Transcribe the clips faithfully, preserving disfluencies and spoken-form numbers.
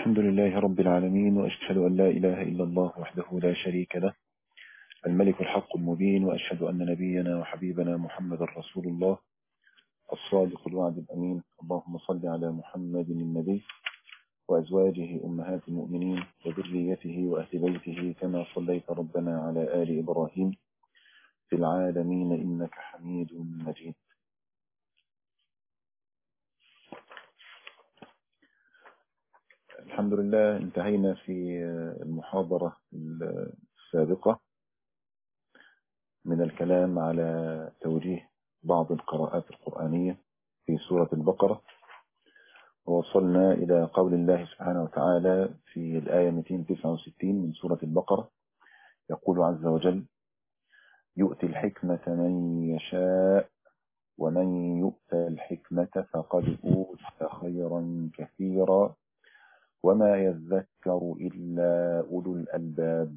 الحمد لله رب العالمين، وأشهد أن لا إله إلا الله وحده لا شريك له الملك الحق المبين، وأشهد أن نبينا وحبيبنا محمد رسول الله الصادق الوعد الأمين. اللهم صل على محمد النبي وأزواجه أمهات المؤمنين وذريته وأهل بيته كما صليت ربنا على آل إبراهيم في العالمين إنك حميد مجيد. الحمد لله، انتهينا في المحاضرة السابقة من الكلام على توجيه بعض القراءات القرآنية في سورة البقرة، ووصلنا إلى قول الله سبحانه وتعالى في الآية مئتين وتسعة وستين من سورة البقرة، يقول عز وجل: يؤتي الحكمة من يشاء ومن يؤت الحكمة فقد أوتي خيرا كثيرا وما يذكر إلا أولو الألباب.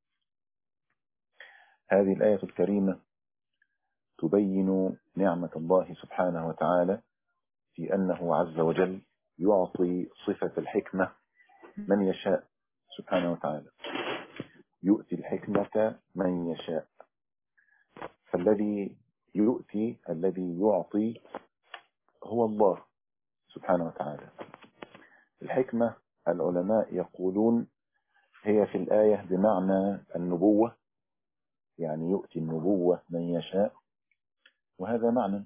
هذه الآية الكريمة تبين نعمة الله سبحانه وتعالى في أنه عز وجل يعطي صفة الحكمة من يشاء سبحانه وتعالى، يؤتي الحكمة من يشاء. فالذي يؤتي الذي يعطي هو الله سبحانه وتعالى. الحكمة العلماء يقولون هي في الآية بمعنى النبوة، يعني يؤتي النبوة من يشاء، وهذا معنى.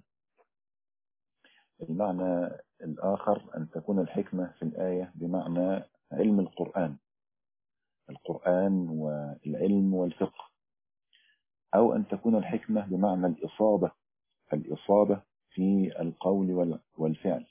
المعنى الآخر أن تكون الحكمة في الآية بمعنى علم القرآن، القرآن والعلم والفقه، أو أن تكون الحكمة بمعنى الإصابة، الإصابة في القول والفعل،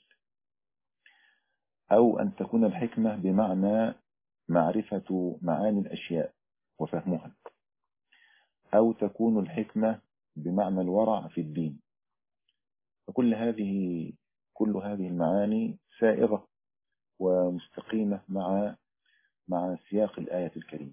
أو أن تكون الحكمة بمعنى معرفة معاني الأشياء وفهمها، أو تكون الحكمة بمعنى الورع في الدين. فكل هذه كل هذه المعاني سائغة ومستقيمة مع مع سياق الآية الكريمة.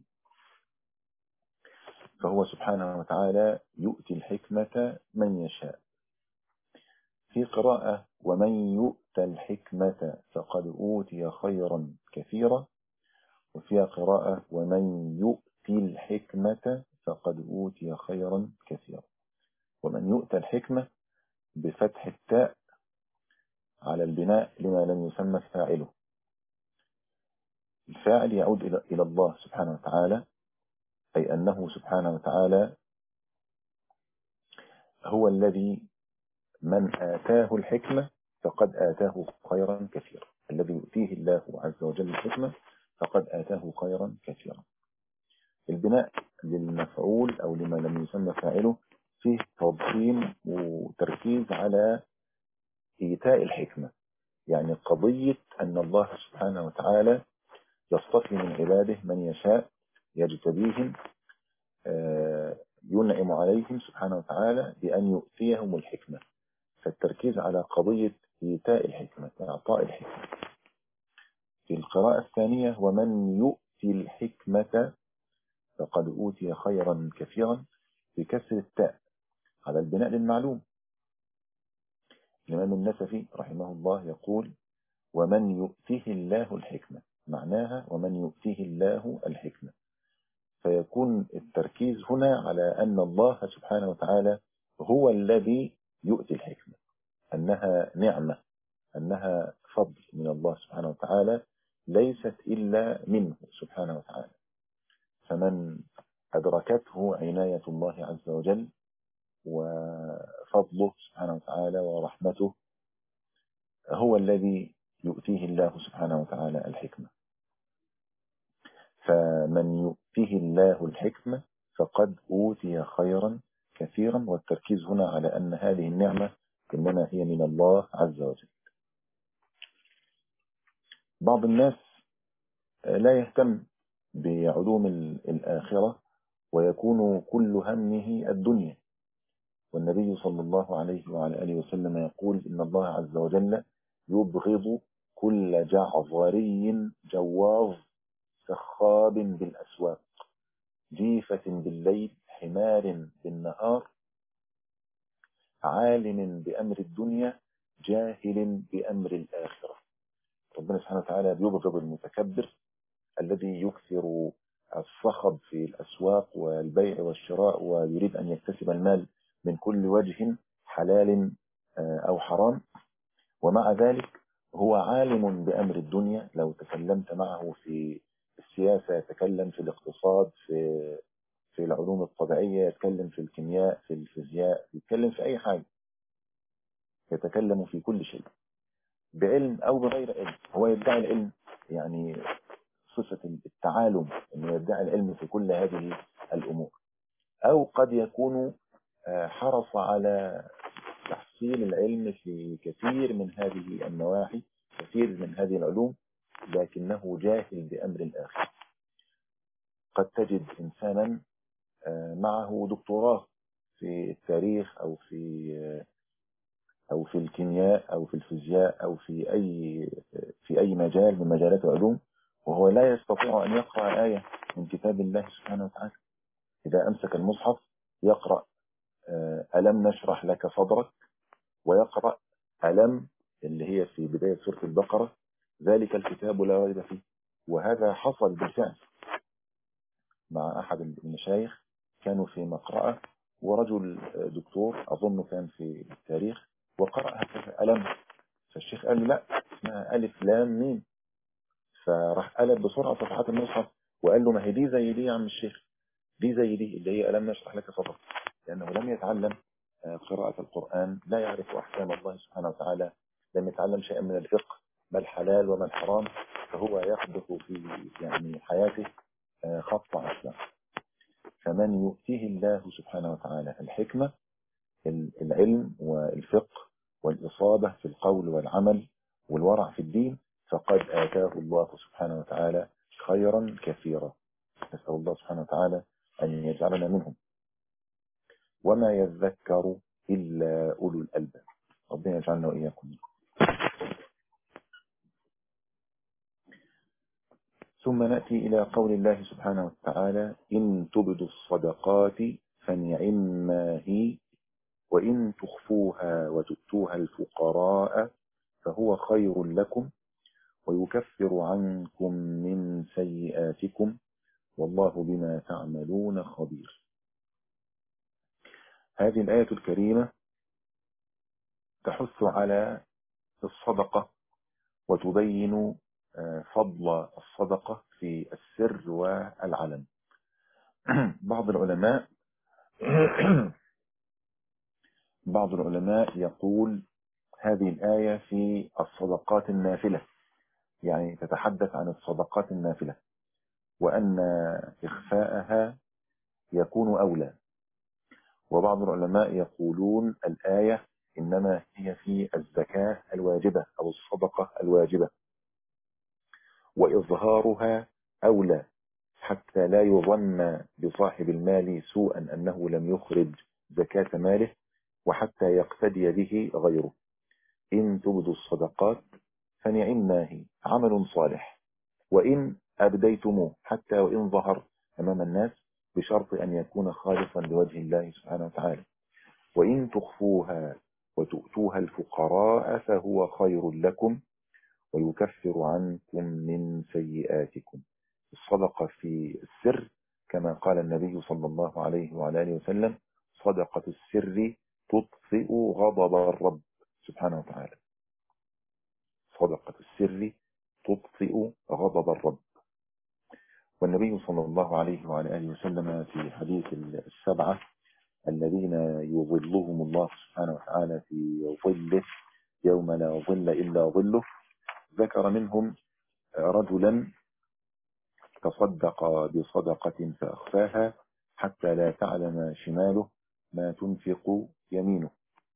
فهو سبحانه وتعالى يؤتي الحكمة من يشاء. في قراءة: ومن يؤت الحكمة فقد أوتي خيرا كثيرا، وفيها قراءة: ومن يؤتي الحكمة فقد أوتي خيرا كثيرا. ومن يؤت الحكمة بفتح التاء على البناء لما لم يسمى فاعله. الفاعل يعود إلى الله سبحانه وتعالى، أي أنه سبحانه وتعالى هو الذي من آتاه الحكمة فقد آتاه خيرا كثيرا. الذي يؤتيه الله عز وجل الحكمة فقد آتاه خيرا كثيرا. البناء للمفعول أو لما لم يسمى فاعله فيه تضخيم وتركيز على إيتاء الحكمة، يعني قضية أن الله سبحانه وتعالى يصطفي من عباده من يشاء، يجتبيهم، ينعم عليهم سبحانه وتعالى بأن يؤتيهم الحكمة. فالتركيز على قضية إيتاء الحكمة، إعطاء الحكمة. في القراءة الثانية: ومن يؤتي الحكمة فقد أوتي خيرا كثيرا، بكسر التاء على البناء للمعلوم. الإمام النسفي رحمه الله يقول: ومن يؤتيه الله الحكمة، معناها ومن يؤتيه الله الحكمة. فيكون التركيز هنا على أن الله سبحانه وتعالى هو الذي يؤتي الحكمة، أنها نعمة، أنها فضل من الله سبحانه وتعالى، ليست إلا منه سبحانه وتعالى. فمن أدركته عناية الله عز وجل وفضله سبحانه وتعالى ورحمته، هو الذي يؤتيه الله سبحانه وتعالى الحكمة. فمن يؤتيه الله الحكمة فقد أوتي خيرا كثيرا، والتركيز هنا على أن هذه النعمة إنما هي من الله عز وجل. بعض الناس لا يهتم بعلوم الآخرة ويكون كل همه الدنيا، والنبي صلى الله عليه وعلى آله وسلم يقول: إن الله عز وجل يبغض كل جعظري جواظ سخاب بالأسواق جيفة بالليل حمار بالنهار عالم بأمر الدنيا جاهل بأمر الآخرة. ربنا سبحانه وتعالى بيبغض المتكبر الذي يكثر الصخب في الأسواق والبيع والشراء ويريد أن يكتسب المال من كل وجه حلال أو حرام، ومع ذلك هو عالم بأمر الدنيا. لو تكلمت معه في السياسة يتكلم، في الاقتصاد، في في العلوم الطبيعية يتكلم، في الكيمياء، في الفيزياء، يتكلم في أي حاجة، يتكلم في كل شيء بعلم أو بغير علم. هو يدعي العلم، يعني صفة التعالم، أنه يدعي العلم في كل هذه الأمور، أو قد يكون حرص على تحصيل العلم في كثير من هذه النواحي، كثير من هذه العلوم، لكنه جاهل بأمر الآخر. قد تجد إنسانا معه دكتوراه في التاريخ أو في أو في الكيمياء أو في الفيزياء أو في أي في أي مجال من مجالات العلوم، وهو لا يستطيع أن يقرأ آية من كتاب الله سبحانه وتعالى. إذا أمسك المصحف يقرأ ألم نشرح لك صدرك، ويقرأ ألم اللي هي في بداية سورة البقرة ذلك الكتاب لا ريب فيه. وهذا حصل بالفعل مع أحد المشايخ، كانوا في مقرأة ورجل دكتور أظن كان في التاريخ وقرأ هكذا ألم، فالشيخ قال له لا، اسمها ألف لام ميم، فراح قلب بسرعة صفحات المصحف وقال له ما هي دي زي دي يا عم الشيخ، دي زي دي اللي هي ألم نشرح لك صدرك، لأنه لم يتعلم قراءة القرآن، لا يعرف أحكام الله سبحانه وتعالى، لم يتعلم شيئا من الفقه، ما الحلال وما الحرام، فهو يحدث في يعني حياته خط أسود. فمن يؤتيه الله سبحانه وتعالى الحكمة، العلم والفقه والإصابة في القول والعمل والورع في الدين، فقد آتاه الله سبحانه وتعالى خيرا كثيرا. نسأل الله سبحانه وتعالى أن يجعلنا منهم. وما يذكر إلا أولو الألباب. ربنا يجعلنا وإياكم. ثم نأتي إلى قول الله سبحانه وتعالى إن تبدوا الصدقات فنعما هي وإن تخفوها وتؤتوها الفقراء فهو خير لكم ويكفر عنكم من سيئاتكم والله بما تعملون خبير. هذه الآية الكريمة تحث على الصدقة وتبين فضل الصدقة في السر والعلن. بعض العلماء بعض العلماء يقول هذه الآية في الصدقات النافلة، يعني تتحدث عن الصدقات النافلة، وأن إخفاءها يكون أولى. وبعض العلماء يقولون الآية إنما هي في الزكاة الواجبة أو الصدقة الواجبة، وإظهارها أولى حتى لا يظن بصاحب المال سوءا أنه لم يخرج زكاة ماله، وحتى يقتدي به غيره. إن تبدوا الصدقات فنعما هي عمل صالح، وإن أبديتموه حتى وإن ظهر أمام الناس بشرط أن يكون خالصا لوجه الله سبحانه وتعالى. وإن تخفوها وتؤتوها الفقراء فهو خير لكم ويكفر عنكم من سيئاتكم. الصدقة في السر كما قال النبي صلى الله عليه وعلى آله وسلم صدقة السر تطفئ غضب الرب سبحانه وتعالى. صدقة السر تطفئ غضب الرب. والنبي صلى الله عليه وعلى آله وسلم في حديث السبعة الذين يظلهم الله سبحانه وتعالى في ظله يوم لا ظل إلا ظله، ذكر منهم رجلا تصدق بصدقة فأخفاها حتى لا تعلم شماله ما تنفق يمينه.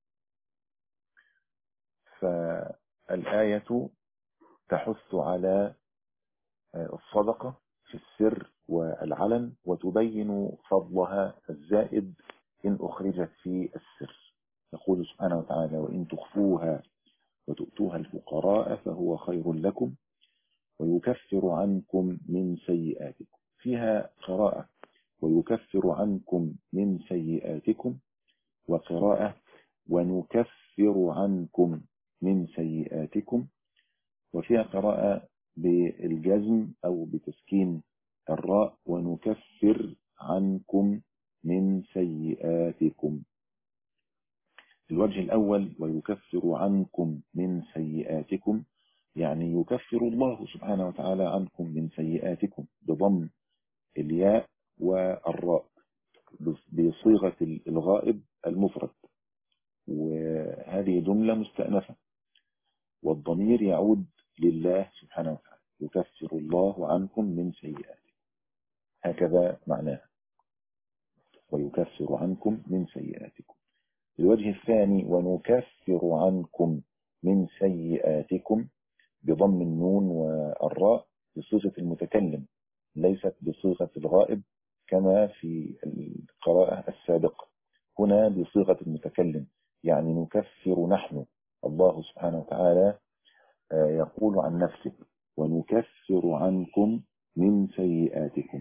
فالآية تحث على الصدقة في السر والعلن وتبين فضلها الزائد إن أخرجت في السر. يقول سبحانه وتعالى وإن تخفوها وتؤتوها الفقراء فهو خير لكم ويكفر عنكم من سيئاتكم. فيها قراءة ويكفر عنكم من سيئاتكم، وقراءة ونكفر عنكم من سيئاتكم، وفيها قراءة بالجزم أو بتسكين الراء، ونكفر عنكم من سيئاتكم. الوجه الأول ويكفر عنكم من سيئاتكم، يعني يكفر الله سبحانه وتعالى عنكم من سيئاتكم بضم الياء والراء بصيغة الغائب المفرد، وهذه جملة مستأنفة والضمير يعود لله سبحانه وتعالى. يكفر الله عنكم من سيئاتكم، هكذا معناها، ويكفر عنكم من سيئاتكم. الوجه الثاني ونكفر عنكم من سيئاتكم بضم النون والراء بصيغة المتكلم ليست بصيغة الغائب كما في القراءة السابقة، هنا بصيغة المتكلم، يعني نكفر نحن. الله سبحانه وتعالى يقول عن نفسه ونكفر عنكم من سيئاتكم،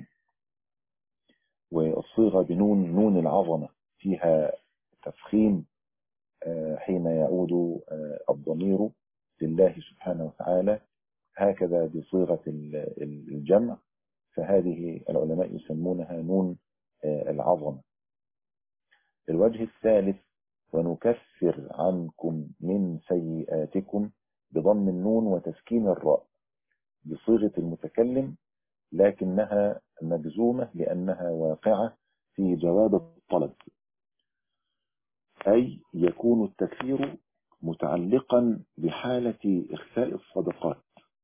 والصيغة بنون نون العظمة فيها تفخيم حين يعود الضمير لله سبحانه وتعالى، هكذا بصيغة الجمع، فهذه العلماء يسمونها نون العظمة. الوجه الثالث ونكفر عنكم من سيئاتكم بضم النون وتسكين الراء بصيغة المتكلم، لكنها مجزومة لأنها واقعة في جواب الطلب، أي يكون التكفير متعلقا بحالة إخفاء الصدقات.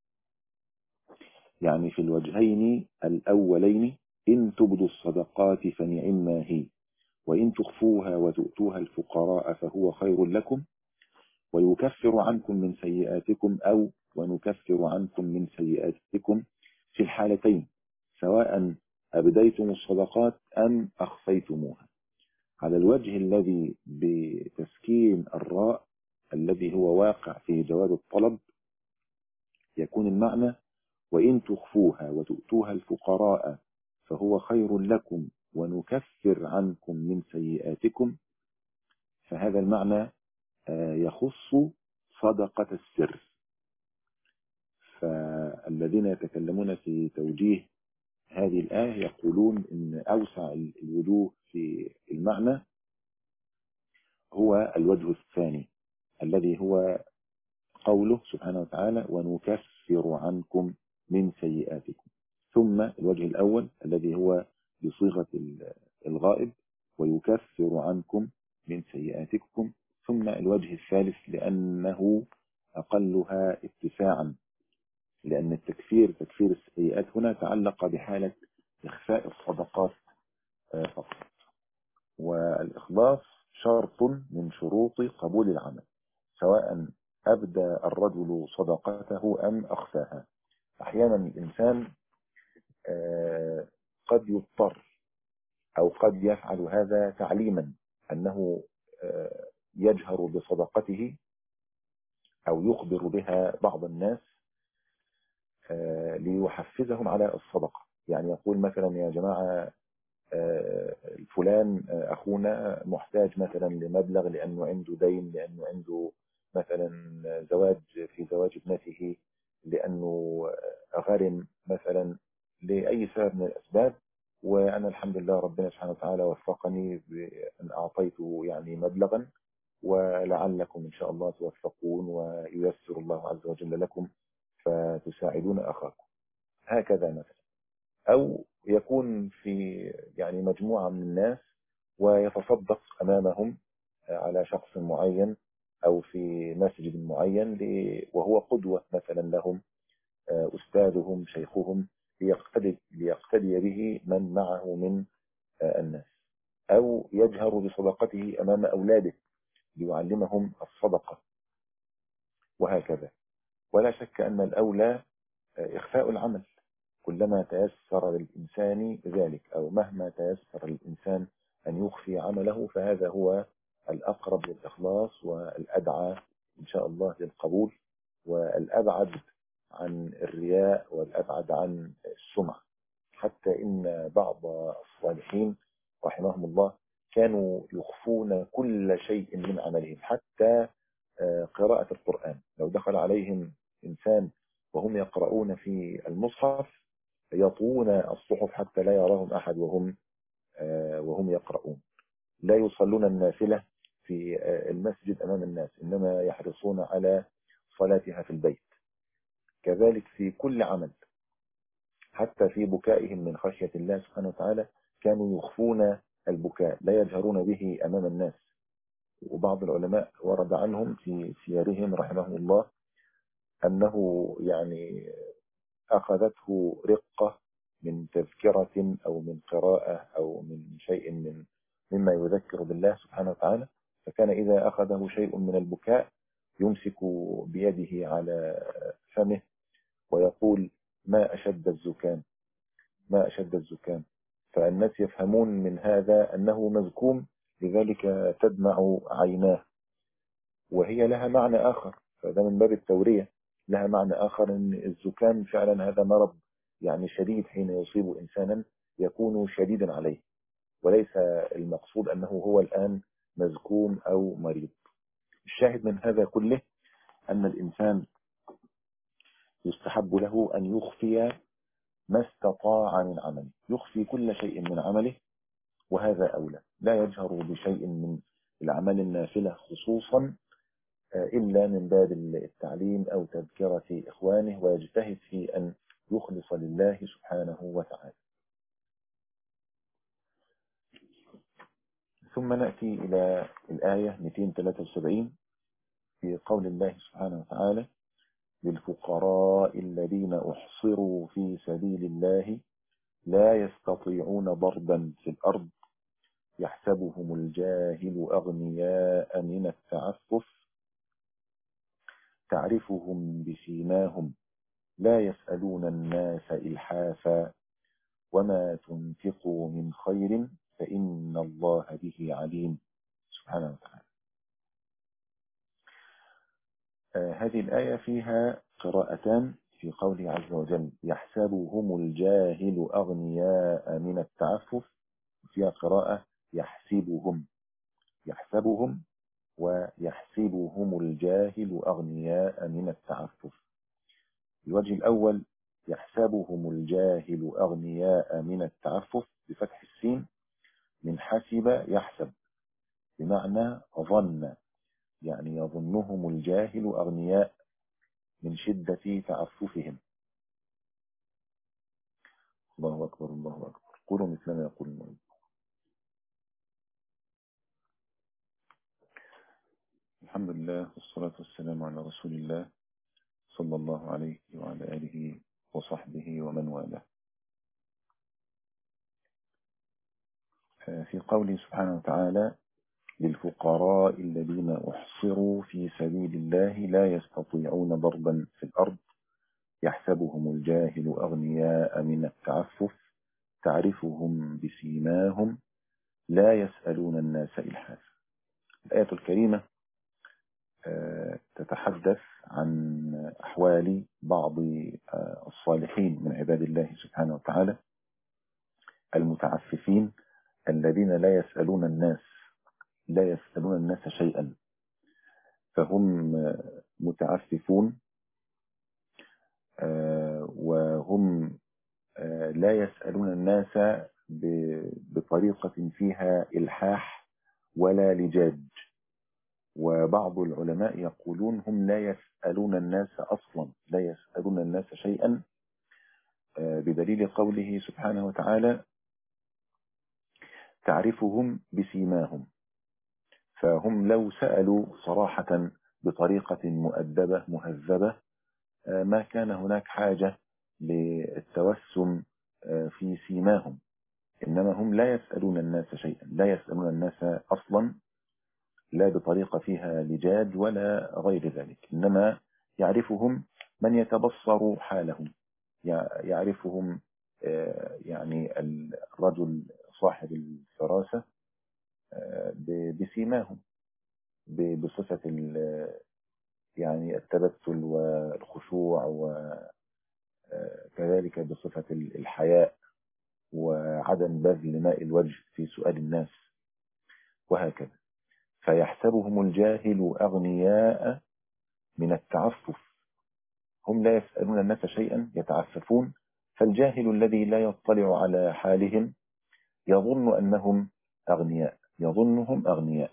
يعني في الوجهين الأولين إن تبدوا الصدقات فنعما هي، وإن تخفوها وتؤتوها الفقراء فهو خير لكم، ويكفر عنكم من سيئاتكم أو ونكفر عنكم من سيئاتكم في الحالتين سواء أبديتم الصدقات أم أخفيتموها. على الوجه الذي بتسكين الراء الذي هو واقع في جواب الطلب يكون المعنى وإن تخفوها وتؤتوها الفقراء فهو خير لكم ونكفر عنكم من سيئاتكم، فهذا المعنى يخص صدقة السر. فالذين يتكلمون في توجيه هذه الآية يقولون إن أوسع الوجوه في المعنى هو الوجه الثاني الذي هو قوله سبحانه وتعالى ونكفر عنكم من سيئاتكم، ثم الوجه الأول الذي هو بصيغة الغائب ويكفر عنكم من سيئاتكم، ثم الوجه الثالث لأنه أقلها اتساعا، لأن التكفير تكفير السيئات هنا تعلق بحالة إخفاء الصدقات فقط، والإخلاص شرط من شروط قبول العمل سواء أبدى الرجل صدقته أم أخفاها. أحيانا الإنسان قد يضطر أو قد يفعل هذا تعليما أنه يجهر بصدقته أو يخبر بها بعض الناس ليحفزهم على الصدقة. يعني يقول مثلا يا جماعة فلان أخونا محتاج مثلا لمبلغ لأنه عنده دين، لأنه عنده مثلا زواج في زواج ابنته، لأنه غرم مثلا لأي سبب من الأسباب، وأنا الحمد لله ربنا سبحانه وتعالى وفقني بأن أعطيته يعني مبلغا، ولعلكم إن شاء الله توفقون وييسر الله عز وجل لكم فتساعدون أخاكم، هكذا مثلا. أو يكون في يعني مجموعة من الناس ويتصدق أمامهم على شخص معين أو في مسجد معين وهو قدوة مثلا لهم، أستاذهم شيخهم، ليقتدي, ليقتدي به من معه من الناس، أو يجهر بصدقته أمام أولاده ليعلمهم الصدقة، وهكذا. ولا شك أن الأولى إخفاء العمل كلما تيسر للإنسان ذلك، أو مهما تيسر للإنسان أن يخفي عمله فهذا هو الأقرب للإخلاص والأدعى إن شاء الله للقبول، والأبعد عن الرياء والأبعد عن السمعة. حتى إن بعض الصالحين رحمهم الله كانوا يخفون كل شيء من عملهم، حتى قراءة القرآن. لو دخل عليهم إنسان وهم يقرؤون في المصحف يطوون الصحف حتى لا يراهم أحد وهم وهم يقرؤون. لا يصلون النافلة في المسجد أمام الناس، إنما يحرصون على صلاتها في البيت. كذلك في كل عمل، حتى في بكائهم من خشية الله سبحانه وتعالى كانوا يخفون البكاء، لا يجهرون به أمام الناس. وبعض العلماء ورد عنهم في سيرهم رحمه الله أنه يعني أخذته رقة من تذكرة أو من قراءة أو من شيء من مما يذكر بالله سبحانه وتعالى، فكان إذا أخذه شيء من البكاء يمسك بيده على فمه ويقول ما أشد الزكام، ما أشد الزكام. فالناس يفهمون من هذا أنه مزكوم، لذلك تدمع عيناه. وهي لها معنى آخر، فده من باب التورية، لها معنى آخر أن الزكام فعلا هذا مرض يعني شديد، حين يصيب إنسانا يكون شديدا عليه، وليس المقصود أنه هو الآن مزكوم أو مريض. الشاهد من هذا كله أن الإنسان يستحب له أن يخفي ما استطاع من عمله، يخفي كل شيء من عمله، وهذا أولى. لا يجهر بشيء من الأعمال النافلة خصوصا إلا من باب التعليم أو تذكرة إخوانه، ويجتهد في أن يخلص لله سبحانه وتعالى. ثم نأتي إلى الآية مئتين وثلاثة وسبعين في قول الله سبحانه وتعالى للفقراء الذين أحصروا في سبيل الله لا يستطيعون ضربا في الأرض يحسبهم الجاهل أغنياء من التعفف تعرفهم بسيماهم لا يسألون الناس إلحافا وما تنفقوا من خير فإن الله به عليم سبحانه وتعالى. آه هذه الآية فيها قراءتان في قوله عز وجل يحسبهم الجاهل أغنياء من التعفف، فيها قراءة يحسبهم، يحسبهم ويحسبهم الجاهل أغنياء من التعفف. الوجه الأول يحسبهم الجاهل أغنياء من التعفف بفتح السين من حسب يحسب، بمعنى ظن، يعني يظنهم الجاهل أغنياء من شدة تعففهم. الله أكبر الله أكبر، قولوا مثل ما يقول المؤمن. الحمد لله والصلاة والسلام على رسول الله صلى الله عليه وعلى آله وصحبه ومن والاه. في قوله سبحانه وتعالى للفقراء الذين أحصروا في سبيل الله لا يستطيعون ضربا في الأرض يحسبهم الجاهل أغنياء من التعفف تعرفهم بسيماهم لا يسألون الناس إلحافا. الآية الكريمة تتحدث عن أحوال بعض الصالحين من عباد الله سبحانه وتعالى المتعففين الذين لا يسألون الناس لا يسألون الناس شيئا، فهم متعففون وهم لا يسألون الناس بطريقة فيها إلحاح ولا لجاج. وبعض العلماء يقولون هم لا يسألون الناس أصلا، لا يسألون الناس شيئا، بدليل قوله سبحانه وتعالى تعرفهم بسيماهم. فهم لو سألوا صراحة بطريقة مؤدبة مهذبة ما كان هناك حاجة للتوسم في سيماهم، إنما هم لا يسألون الناس شيئا، لا يسألون الناس أصلا، لا بطريقة فيها لجاج ولا غير ذلك، إنما يعرفهم من يتبصر حالهم، يعرفهم يعني الرجل صاحب الفراسة بسيماهم، بصفة يعني التبتل والخشوع، وكذلك بصفة الحياء وعدم بذل ماء الوجه في سؤال الناس وهكذا. فيحسبهم الجاهل أغنياء من التعفف، هم لا يسألون الناس شيئا يتعففون. فالجاهل الذي لا يطلع على حالهم يظن أنهم أغنياء يظنهم أغنياء.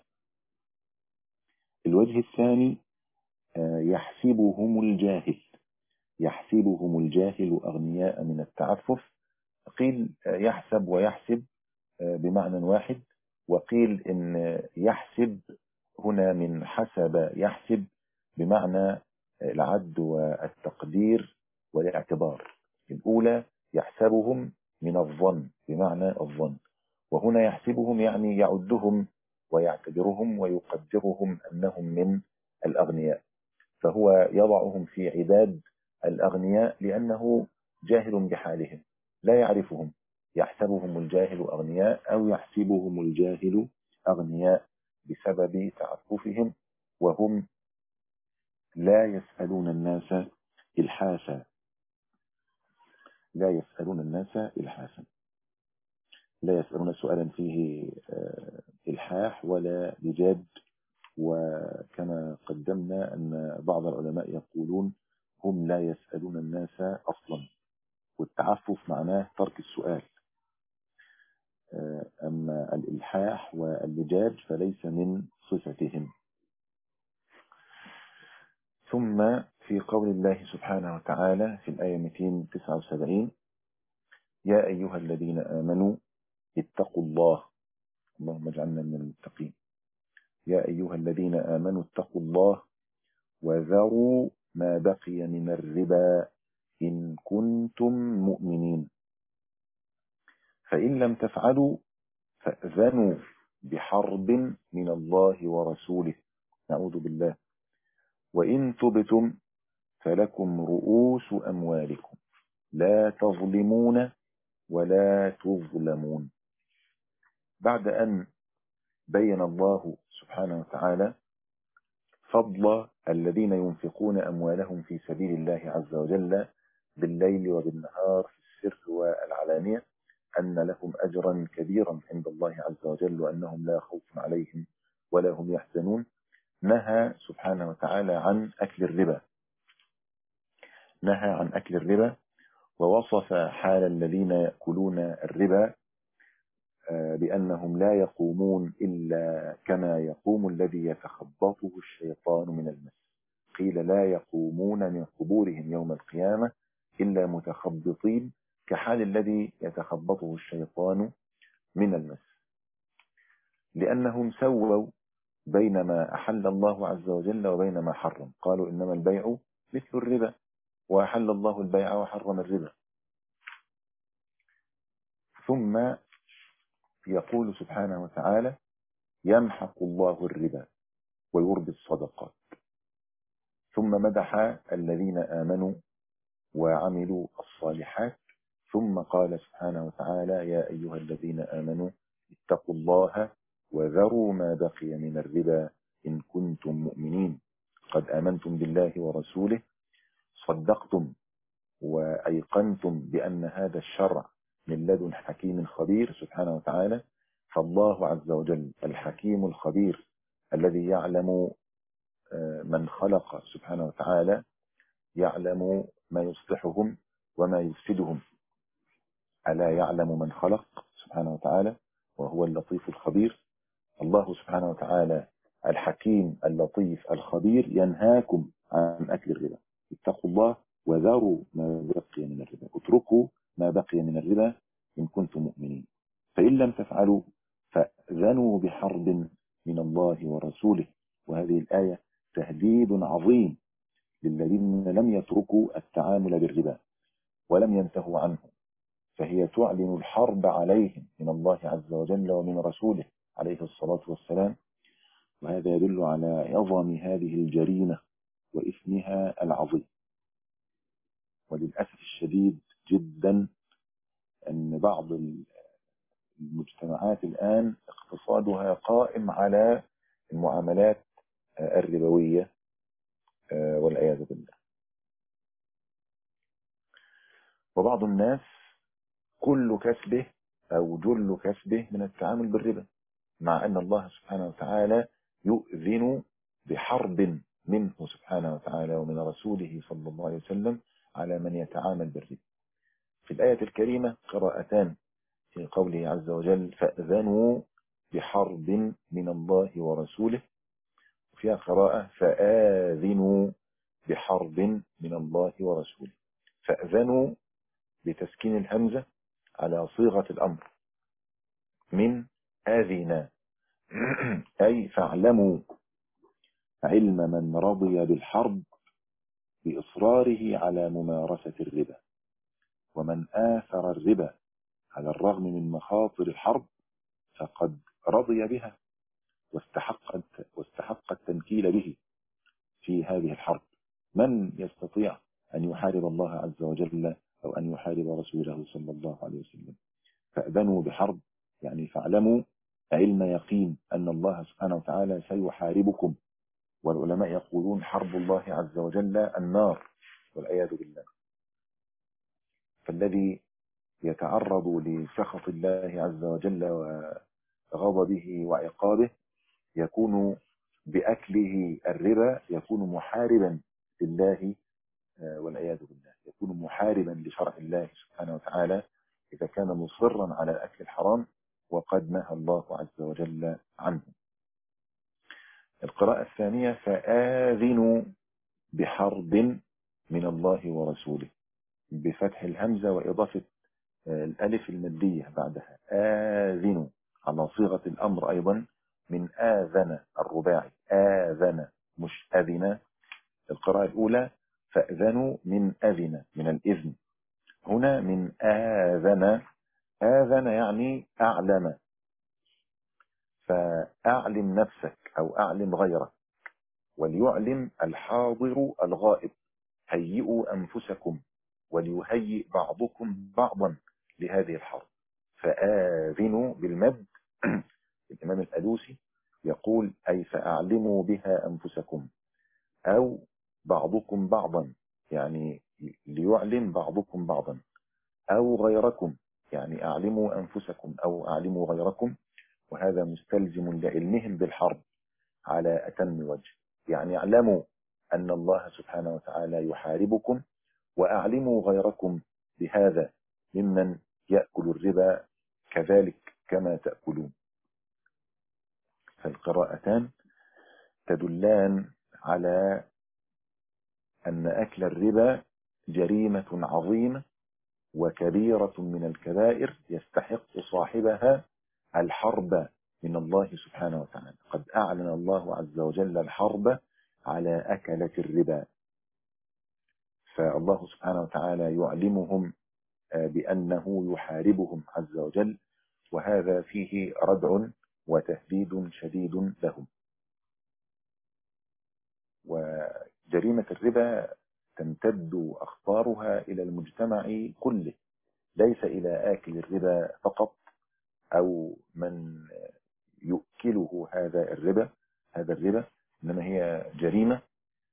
الوجه الثاني يحسبهم الجاهل يحسبهم الجاهل أغنياء من التعفف. قيل يحسب ويحسب بمعنى واحد، وقيل إن يحسب هنا من حسب يحسب بمعنى العد والتقدير والاعتبار. الأولى يحسبهم من الظن بمعنى الظن، وهنا يحسبهم يعني يعدهم ويعتبرهم ويقدرهم أنهم من الأغنياء، فهو يضعهم في عداد الأغنياء لأنه جاهل بحالهم لا يعرفهم. يحسبهم الجاهل أغنياء أو يحسبهم الجاهل أغنياء بسبب تعففهم، وهم لا يسألون الناس إلحافا لا يسألون الناس إلحافا لا يسألون سؤالا فيه إلحاح ولا لجاد. وكما قدمنا أن بعض العلماء يقولون هم لا يسألون الناس أصلا، والتعفف معناه ترك السؤال، أما الإلحاح واللجاج فليس من صفتهم. ثم في قول الله سبحانه وتعالى في الآية مئتين وتسعة وسبعين: يا أيها الذين آمنوا اتقوا الله. اللهم اجعلنا من المتقين. يا أيها الذين آمنوا اتقوا الله وذروا ما بقي من الربا إن كنتم مؤمنين، فإن لم تفعلوا فأذنوا بحرب من الله ورسوله. نعوذ بالله. وإن تبتم فلكم رؤوس أموالكم لا تظلمون ولا تظلمون. بعد أن بين الله سبحانه وتعالى فضل الذين ينفقون أموالهم في سبيل الله عز وجل بالليل وبالنهار في السر والعلانية أن لهم أجرا كبيرا عند الله عز وجل وأنهم لا خوف عليهم ولا هم يحزنون، نهى سبحانه وتعالى عن أكل الربا نهى عن أكل الربا ووصف حال الذين يأكلون الربا بأنهم لا يقومون إلا كما يقوم الذي يتخبطه الشيطان من المس. قيل لا يقومون من قبورهم يوم القيامة إلا متخبطين كحال الذي يتخبطه الشيطان من المس، لأنهم سووا بين ما أحل الله عز وجل وبين ما حرم. قالوا إنما البيع مثل الربا، وأحل الله البيع وحرم الربا. ثم يقول سبحانه وتعالى: يمحق الله الربا ويربي الصدقات. ثم مدح الذين آمنوا وعملوا الصالحات، ثم قال سبحانه وتعالى: يا أيها الذين آمنوا اتقوا الله وذروا ما بقي من الربا إن كنتم مؤمنين. قد آمنتم بالله ورسوله، صدقتم وأيقنتم بأن هذا الشرع من لدن حكيم خبير سبحانه وتعالى. فالله عز وجل الحكيم الخبير الذي يعلم من خلق سبحانه وتعالى، يعلم ما يصلحهم وما يفسدهم. ألا يعلم من خلق سبحانه وتعالى وهو اللطيف الخبير. الله سبحانه وتعالى الحكيم اللطيف الخبير ينهاكم عن أكل الربا. اتقوا الله وذروا ما بقي من الربا، اتركوا ما بقي من الربا إن كنتم مؤمنين، فإن لم تفعلوا فأذنوا بحرب من الله ورسوله. وهذه الآية تهديد عظيم للذين لم يتركوا التعامل بالربا ولم ينتهوا عنه، فهي تعلن الحرب عليهم من الله عز وجل ومن رسوله عليه الصلاة والسلام. وهذا يدل على عظم هذه الجريمة وإثمها العظيم. وللأسف الشديد جدا أن بعض المجتمعات الآن اقتصادها قائم على المعاملات الربوية والعياذ بالله. وبعض الناس كل كسبه أو جل كسبه من التعامل بالربا، مع أن الله سبحانه وتعالى يؤذن بحرب منه سبحانه وتعالى ومن رسوله صلى الله عليه وسلم على من يتعامل بالربا. في الآية الكريمة قراءتان في قوله عز وجل فأذنوا بحرب من الله ورسوله، وفيها قراءة فآذنوا بحرب من الله ورسوله. فأذنوا بتسكين الهمزة على صيغة الأمر من آذنا أي فاعلموا علم من رضي بالحرب بإصراره على ممارسة الربا، ومن آثر الربا على الرغم من مخاطر الحرب فقد رضي بها واستحق واستحق التنكيل به في هذه الحرب. من يستطيع أن يحارب الله عز وجل أو أن يحارب رسوله صلى الله عليه وسلم؟ فأذنوا بحرب يعني فاعلموا علم يقين أن الله سبحانه وتعالى سيحاربكم، والعلماء يقولون حرب الله عز وجل النار والعياذ بالله. فالذي يتعرض لسخط الله عز وجل وغضبه وعقابه يكون بأكله الربا يكون محاربا لله والعياذ بالله، يكون محاربا لشرع الله سبحانه وتعالى إذا كان مصرا على أكل الحرام وقد نهى الله عز وجل عنه. القراءة الثانية فآذنوا بحرب من الله ورسوله بفتح الهمزة وإضافة الألف المادية بعدها آذنوا على صيغة الأمر أيضا من آذن الرباعي آذن مش أذن. القراءة الأولى فأذنوا من أذن من الإذن، هنا من آذن. آذن يعني أعلم، فأعلم نفسك أو أعلم غيرك وليعلم الحاضر الغائب. هيئوا أنفسكم وليهيئ بعضكم بعضا لهذه الحرب. فآذنوا بالمد الإمام الألوسي يقول أي فأعلموا بها أنفسكم أو بعضكم بعضا، يعني ليعلم بعضكم بعضا، أو غيركم يعني أعلموا أنفسكم أو أعلموا غيركم، وهذا مستلزم لعلمهم بالحرب على أتم وجه. يعني اعلموا أن الله سبحانه وتعالى يحاربكم وأعلموا غيركم بهذا ممن يأكل الربا كذلك كما تأكلون. فالقراءتان تدلان على أن أكل الربا جريمة عظيمة وكبيرة من الكبائر يستحق صاحبها الحرب من الله سبحانه وتعالى. قد أعلن الله عز وجل الحرب على أكلة الربا، فالله سبحانه وتعالى يعلمهم بأنه يحاربهم عز وجل، وهذا فيه ردع وتهديد شديد لهم. وجريمة الربا تمتد أخطارها إلى المجتمع كله، ليس إلى آكل الربا فقط أو من يؤكله هذا الربا هذا الربا إنما هي جريمة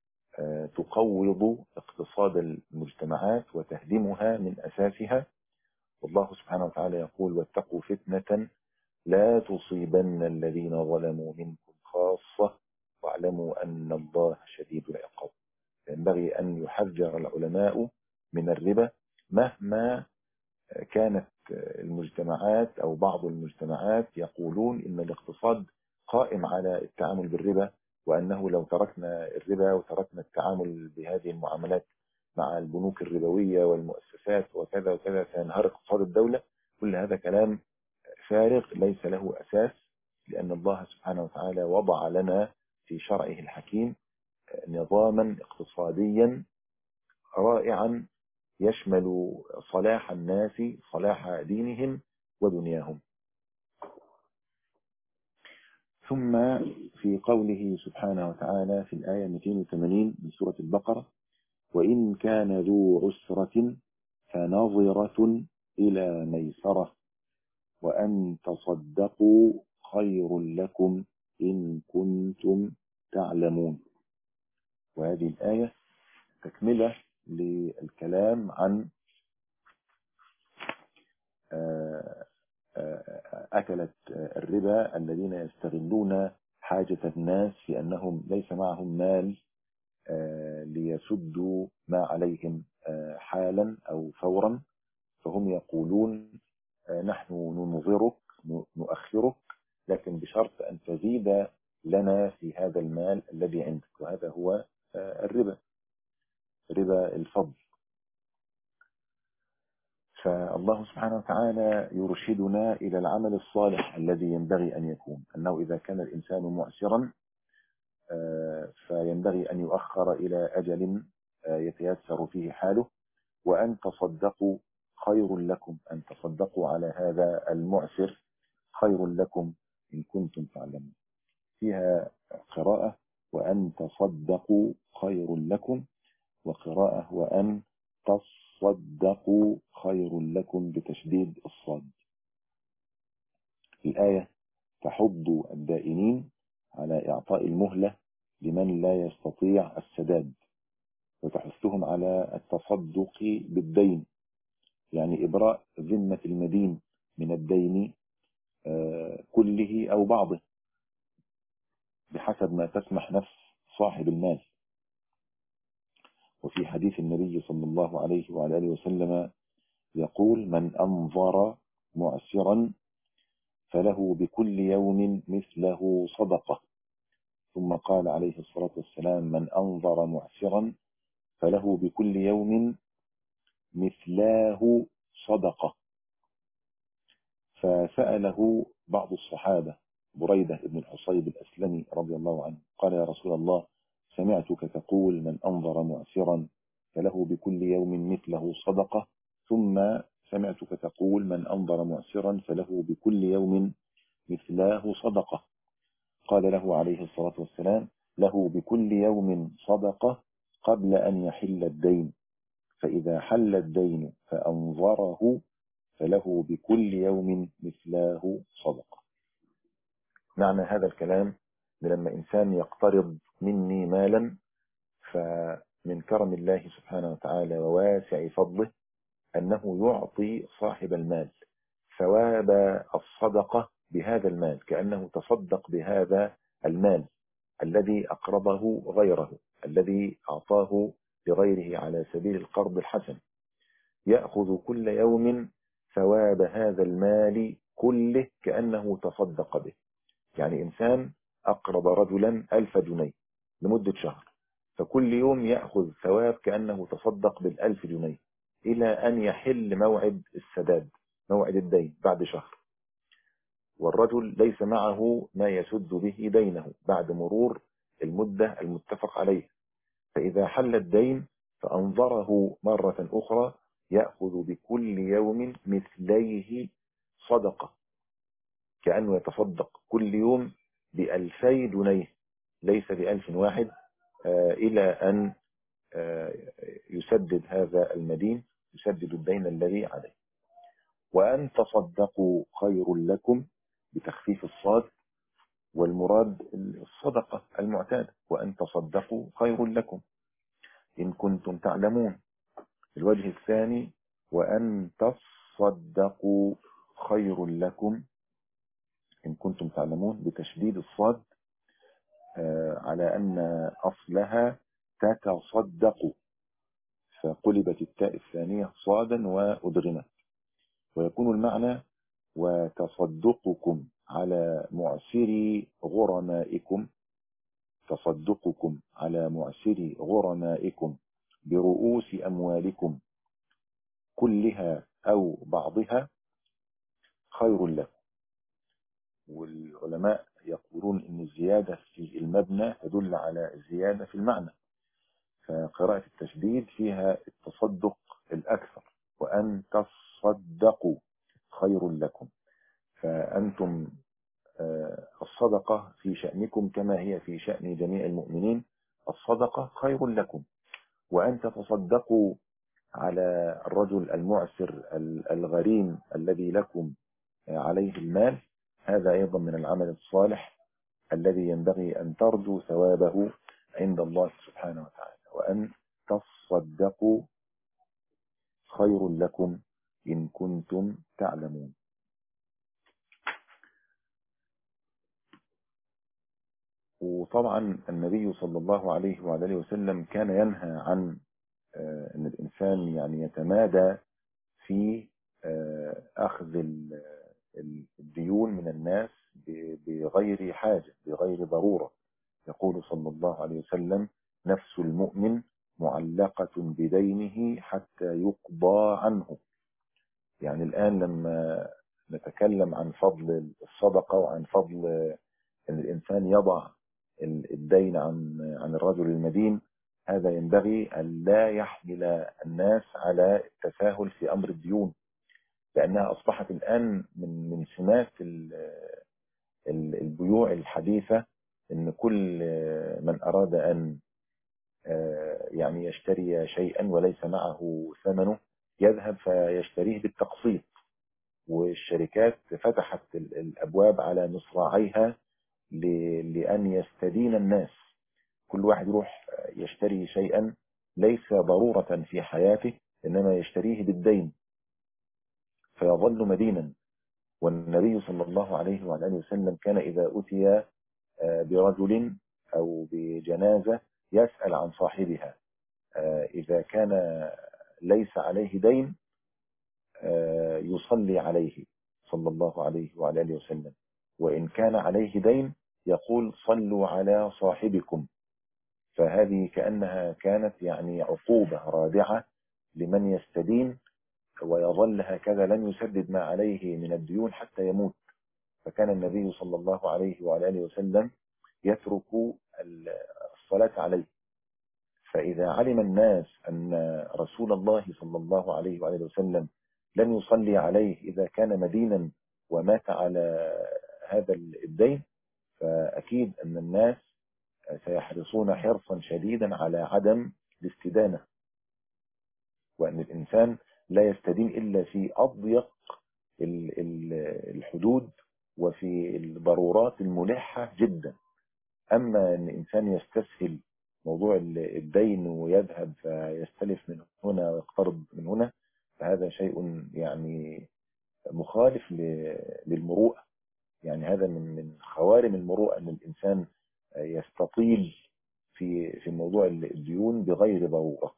تقوض اقتصاد المجتمعات وتهدمها من أساسها. والله سبحانه وتعالى يقول واتقوا فتنة لا تصيبن الذين ظلموا منكم خاصة واعلموا أن الله شديد العقاب. ينبغي أن يحذر العلماء من الربا مهما كانت المجتمعات أو بعض المجتمعات يقولون إن الاقتصاد قائم على التعامل بالربا، وأنه لو تركنا الربا وتركنا التعامل بهذه المعاملات مع البنوك الربوية والمؤسسات وكذا وكذا سينهار اقتصاد الدولة. كل هذا كلام فارغ ليس له أساس، لأن الله سبحانه وتعالى وضع لنا في شرعه الحكيم نظاما اقتصاديا رائعا يشمل صلاح الناس صلاح دينهم ودنياهم. ثم في قوله سبحانه وتعالى في الآية مئتين وثمانين من سورة البقرة وإن كان ذو عسرة فنظرة إلى ميسرة وأن تصدقوا خير لكم إن كنتم تعلمون. وهذه الآية تكملة للكلام عن أكلت الربا الذين يستغلون حاجة الناس في أنهم ليس معهم مال ليسدوا ما عليهم حالا أو فورا، فهم يقولون نحن ننظرك نؤخرك، لكن بشرط أن تزيد لنا في هذا المال الذي عندك، وهذا هو الربا، ربا الفضل. فالله سبحانه وتعالى يرشدنا إلى العمل الصالح الذي ينبغي أن يكون، أنه إذا كان الإنسان معسرا فينبغي أن يؤخر إلى أجل يتيسر فيه حاله، وأن تصدقوا خير لكم، أن تصدقوا على هذا المعسر خير لكم إن كنتم تعلمون. فيها قراءة وأن تصدقوا خير لكم، وقراءة وأن تصدقوا خير لكم بتشديد الصاد. الآية تحض الدائنين على إعطاء المهلة لمن لا يستطيع السداد، وتحثهم على التصدق بالدين، يعني إبراء ذمة المدين من الدين كله أو بعضه بحسب ما تسمح نفس صاحب المال. وفي حديث النبي صلى الله عليه وعلى آله وسلم يقول: من أنظر معسرا فله بكل يوم مثله صدقة. ثم قال عليه الصلاة والسلام: من أنظر معسرا فله بكل يوم مثلاه صدقة. فسأله بعض الصحابة بريدة بن الحصيب الأسلمي رضي الله عنه، قال: يا رسول الله، سمعتك تقول من أنظر معسرا فله بكل يوم مثله صدقة، ثم سمعتك تقول من أنظر معسرا فله بكل يوم مثلاه صدقة. قال له عليه الصلاة والسلام: له بكل يوم صدقة قبل أن يحل الدين، فإذا حل الدين فأنظره فله بكل يوم مثلاه صدقة. معنى هذا الكلام: لما إنسان يقترض مني مالا، فمن كرم الله سبحانه وتعالى وواسع فضله أنه يعطي صاحب المال ثواب الصدقة بهذا المال، كأنه تصدق بهذا المال الذي أقرضه غيره، الذي أعطاه لغيره على سبيل القرض الحسن، يأخذ كل يوم ثواب هذا المال كله كأنه تصدق به. يعني إنسان أقرض رجلا ألف جنيه لمدة شهر، فكل يوم يأخذ ثواب كأنه تصدق بالألف جنيه إلى أن يحل موعد السداد، موعد الدين بعد شهر، والرجل ليس معه ما يسد به دينه بعد مرور المدة المتفق عليه. فإذا حل الدين فأنظره مرة أخرى يأخذ بكل يوم مثليه صدقة، كأنه يتصدق كل يوم بألفي جنيه، ليس بألف واحد، آه إلى أن آه يسدد هذا المدين، يسدد الدين الذي عليه. وأن تصدقوا خير لكم بتخفيف الصاد، والمراد الصدقة المعتادة، وأن تصدقوا خير لكم إن كنتم تعلمون. الوجه الثاني: وأن تصدقوا خير لكم إن كنتم تعلمون بتشديد الصاد، على أن أصلها تتصدقوا، فقلبت التاء الثانية صادا وأدغمت، ويكون المعنى: وتصدقكم على معسري غرمائكم، تصدقكم على معسري غرمائكم برؤوس أموالكم كلها أو بعضها خير لكم. والعلماء يقولون إن الزيادة في المبنى تدل على الزيادة في المعنى، فقراءة التشديد فيها التصدق الأكثر، وأن تصدقوا خير لكم. فأنتم الصدقة في شأنكم كما هي في شأن جميع المؤمنين، الصدقة خير لكم. وأن تتصدقوا على الرجل المعسر الغريم الذي لكم عليه المال، هذا أيضا من العمل الصالح الذي ينبغي أن ترجو ثوابه عند الله سبحانه وتعالى. وأن تصدقوا خير لكم إن كنتم تعلمون. وطبعا النبي صلى الله عليه وعلى وسلم كان ينهى عن أن الإنسان يعني يتمادى في أخذ الديون من الناس بغير حاجة، بغير ضرورة. يقول صلى الله عليه وسلم: نفس المؤمن معلقة بدينه حتى يقضى عنه. يعني الآن لما نتكلم عن فضل الصدقة وعن فضل أن الإنسان يضع الدين عن عن الرجل المدين، هذا ينبغي أن لا يحمل الناس على التساهل في أمر الديون، لأنها أصبحت الآن من من سمات البيوع الحديثة، إن كل من أراد أن يعني يشتري شيئا وليس معه ثمنه يذهب فيشتريه بالتقسيط. والشركات فتحت الأبواب على مصراعيها لأن يستدين الناس. كل واحد يروح يشتري شيئا ليس ضرورة في حياته، إنما يشتريه بالدين فيظل مدينا. والنبي صلى الله عليه وعلى آله وسلم كان إذا أتي برجل أو بجنازة يسأل عن صاحبها، إذا كان ليس عليه دين يصلي عليه صلى الله عليه وعلى آله وسلم، وإن كان عليه دين يقول: صلوا على صاحبكم. فهذه كأنها كانت يعني عقوبة رادعة لمن يستدين ويظل هكذا لن يسدد ما عليه من الديون حتى يموت. فكان النبي صلى الله عليه وعلى آله وسلم يترك الصلاة عليه. فإذا علم الناس أن رسول الله صلى الله عليه وعلى آله وسلم لن يصلي عليه إذا كان مدينا ومات على هذا الدين، فأكيد أن الناس سيحرصون حرصا شديدا على عدم الاستدانة، وأن الإنسان لا يستدين إلا في أضيق الحدود وفي الضرورات الملحة جدا. أما أن الإنسان يستسهل موضوع الدين ويذهب فيستلف من هنا ويقترض من هنا، فهذا شيء يعني مخالف للمروءة. يعني هذا من من خوارم المروءة أن الإنسان يستطيل في في موضوع الديون بغير ضرورة.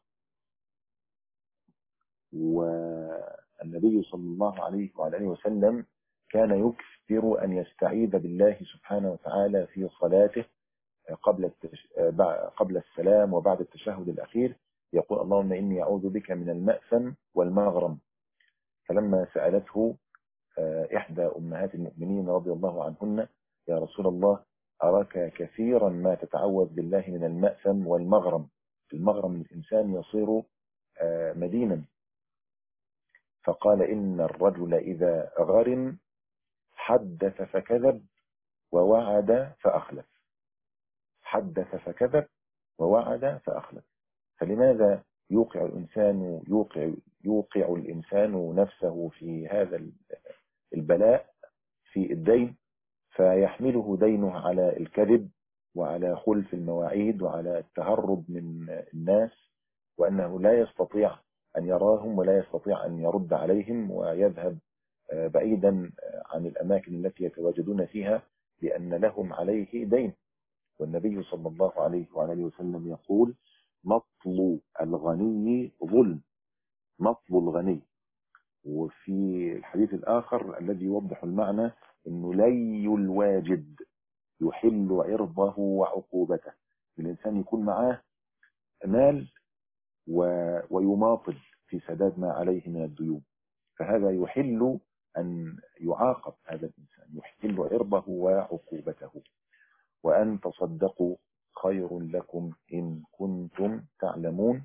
والنبي صلى الله عليه وعلى آله وسلم كان يكثر أن يستعيذ بالله سبحانه وتعالى في صلاته قبل التش... قبل السلام وبعد التشهد الأخير، يقول: اللهم إني أعوذ بك من المأثم والمغرم. فلما سألته إحدى أمهات المؤمنين رضي الله عنهن: يا رسول الله، أراك كثيرا ما تتعوذ بالله من المأثم والمغرم. المغرم الإنسان يصير مدينا. فقال: إن الرجل إذا غرم حدث فكذب ووعد فأخلف. حدث فكذب ووعد فأخلف. فلماذا يوقع الإنسان يوقع يوقع الإنسان نفسه في هذا البلاء في الدين، فيحمله دينه على الكذب وعلى خلف المواعيد وعلى التهرب من الناس، وأنه لا يستطيع أن يراهم ولا يستطيع أن يرد عليهم، ويذهب بعيدا عن الأماكن التي يتواجدون فيها لأن لهم عليه دين. والنبي صلى الله عليه وعلى آله وسلم يقول: مطل الغني ظلم. مطل الغني. وفي الحديث الآخر الذي يوضح المعنى إنه لي الواجد يحل عرضه وعقوبته. الإنسان يكون معاه مال ويماطل في سداد ما عليه من الديون، فهذا يحل أن يعاقب هذا الإنسان، يحل عرضه وعقوبته. وأن تصدقوا خير لكم إن كنتم تعلمون.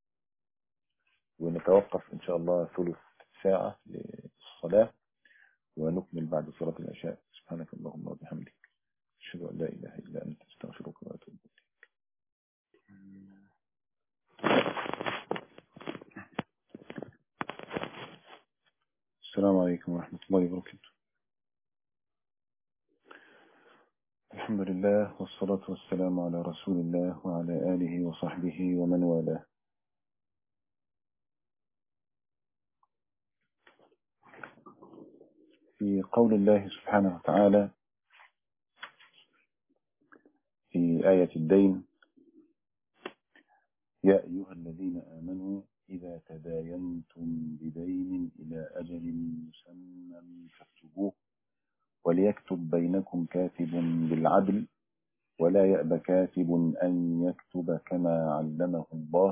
ونتوقف إن شاء الله ثلث ساعة للصلاة ونكمل بعد صلاة العشاء. سبحانك اللهم وبحمدك، أشهد أن لا إله إلا أنت، أستغفرك وأتوب إليك. السلام عليكم ورحمة الله وبركاته. الحمد لله والصلاة والسلام على رسول الله وعلى آله وصحبه ومن والاه. في قول الله سبحانه وتعالى: في آية الدين: يا أيها الذين آمنوا إذا تداينتم بدين إلى أجل مسمى فاكتبوه وليكتب بينكم كاتب بالعدل ولا يأب كاتب أن يكتب كما علمه الله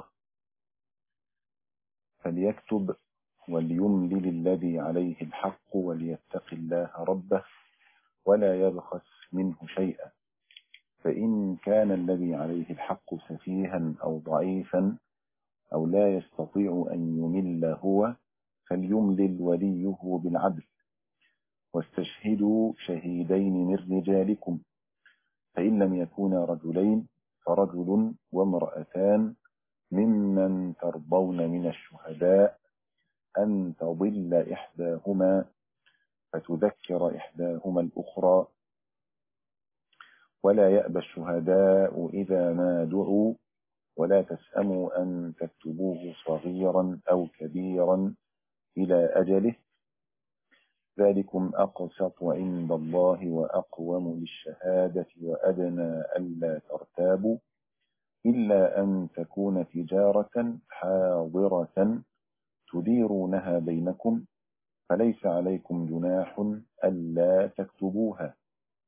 فليكتب وليملل الذي عليه الحق وليتق الله ربه ولا يبخس منه شيئا، فإن كان الذي عليه الحق سفيها أو ضعيفا أو لا يستطيع أن يمل هو فليملل وليه بالعدل، واستشهدوا شهيدين من رجالكم، فإن لم يكونا رجلين فرجل وامرأتان ممن ترضون من الشهداء أن تضل إحداهما فتذكر إحداهما الأخرى، ولا يأبى الشهداء إذا ما دعوا ولا تسأموا أن تكتبوه صغيرا أو كبيرا إلى أجله، ذلكم أقسط عند الله وأقوم للشهادة وأدنى ألا ترتابوا إلا أن تكون تجارة حاضرة تديرونها بينكم فليس عليكم جناح ألا تكتبوها،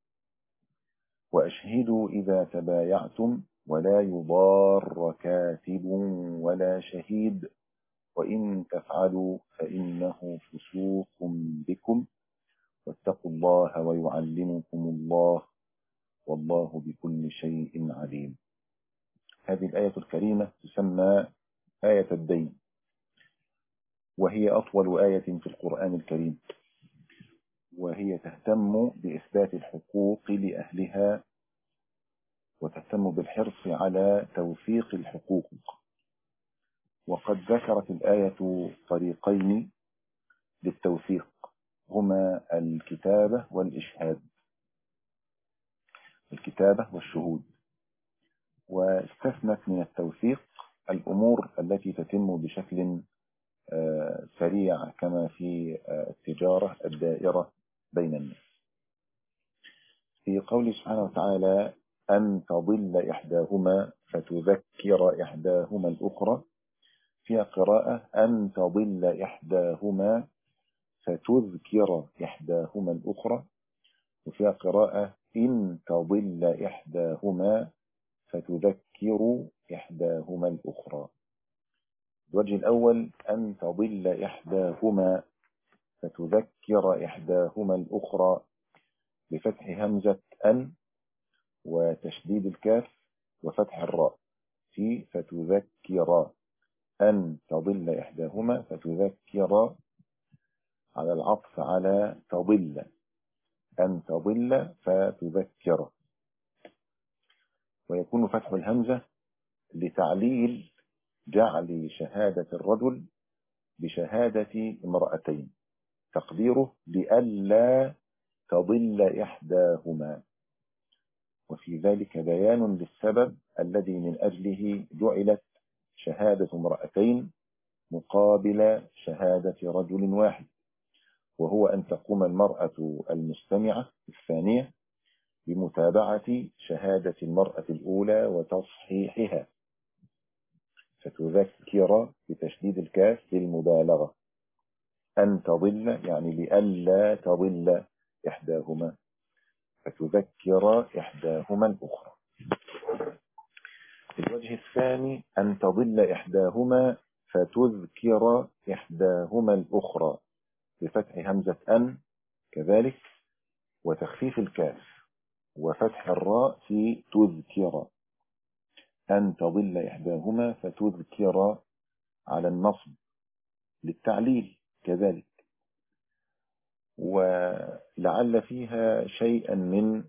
وأشهدوا إذا تبايعتم ولا يضار كاتب ولا شهيد، وإن تفعلوا فإنه فسوق بكم واتقوا الله ويعلمكم الله والله بكل شيء عليم. هذه الآية الكريمة تسمى آية الدين، وهي أطول آية في القرآن الكريم، وهي تهتم بإثبات الحقوق لأهلها وتهتم بالحرص على توثيق الحقوق. وقد ذكرت الآية طريقين للتوثيق هما الكتابة والإشهاد، الكتابة والشهود، واستثنت من التوثيق الأمور التي تتم بشكل سريع كما في التجارة الدائرة بين الناس. في قول سبحانه وتعالى أن تضل إحداهما فتذكر إحداهما الأخرى، فيها قراءة أن تضل إحداهما فتذكر إحداهما الأخرى، وفيها قراءة إن تضل إحداهما فتذكر إحداهما الأخرى. الوجه الأول أن تضل إحداهما فتذكر إحداهما الأخرى بفتح همزة أن وتشديد الكاف وفتح الراء في فتذكر، أن تضل إحداهما فتذكر على العطف على تضل، أن تضل فتذكر، ويكون فتح الهمزة لتعليل جعل شهادة الرجل بشهادة امرأتين، تقديره لئلا تضل إحداهما، وفي ذلك بيان للسبب الذي من أجله جعلت شهادة امرأتين مقابل شهادة رجل واحد، وهو أن تقوم المرأة المستمعة الثانية بمتابعة شهادة المرأة الأولى وتصحيحها، فتذكر بتشديد الكاف للمبالغة، أن تضل يعني لئلا تضل إحداهما فتذكر إحداهما الأخرى. الوجه الثاني أن تضل إحداهما فتذكر إحداهما الأخرى بفتح همزة أن كذلك وتخفيف الكاف وفتح الراء في تذكر، أن تضل إحداهما فتذكر على النصب للتعليل كذلك، ولعل فيها شيئا من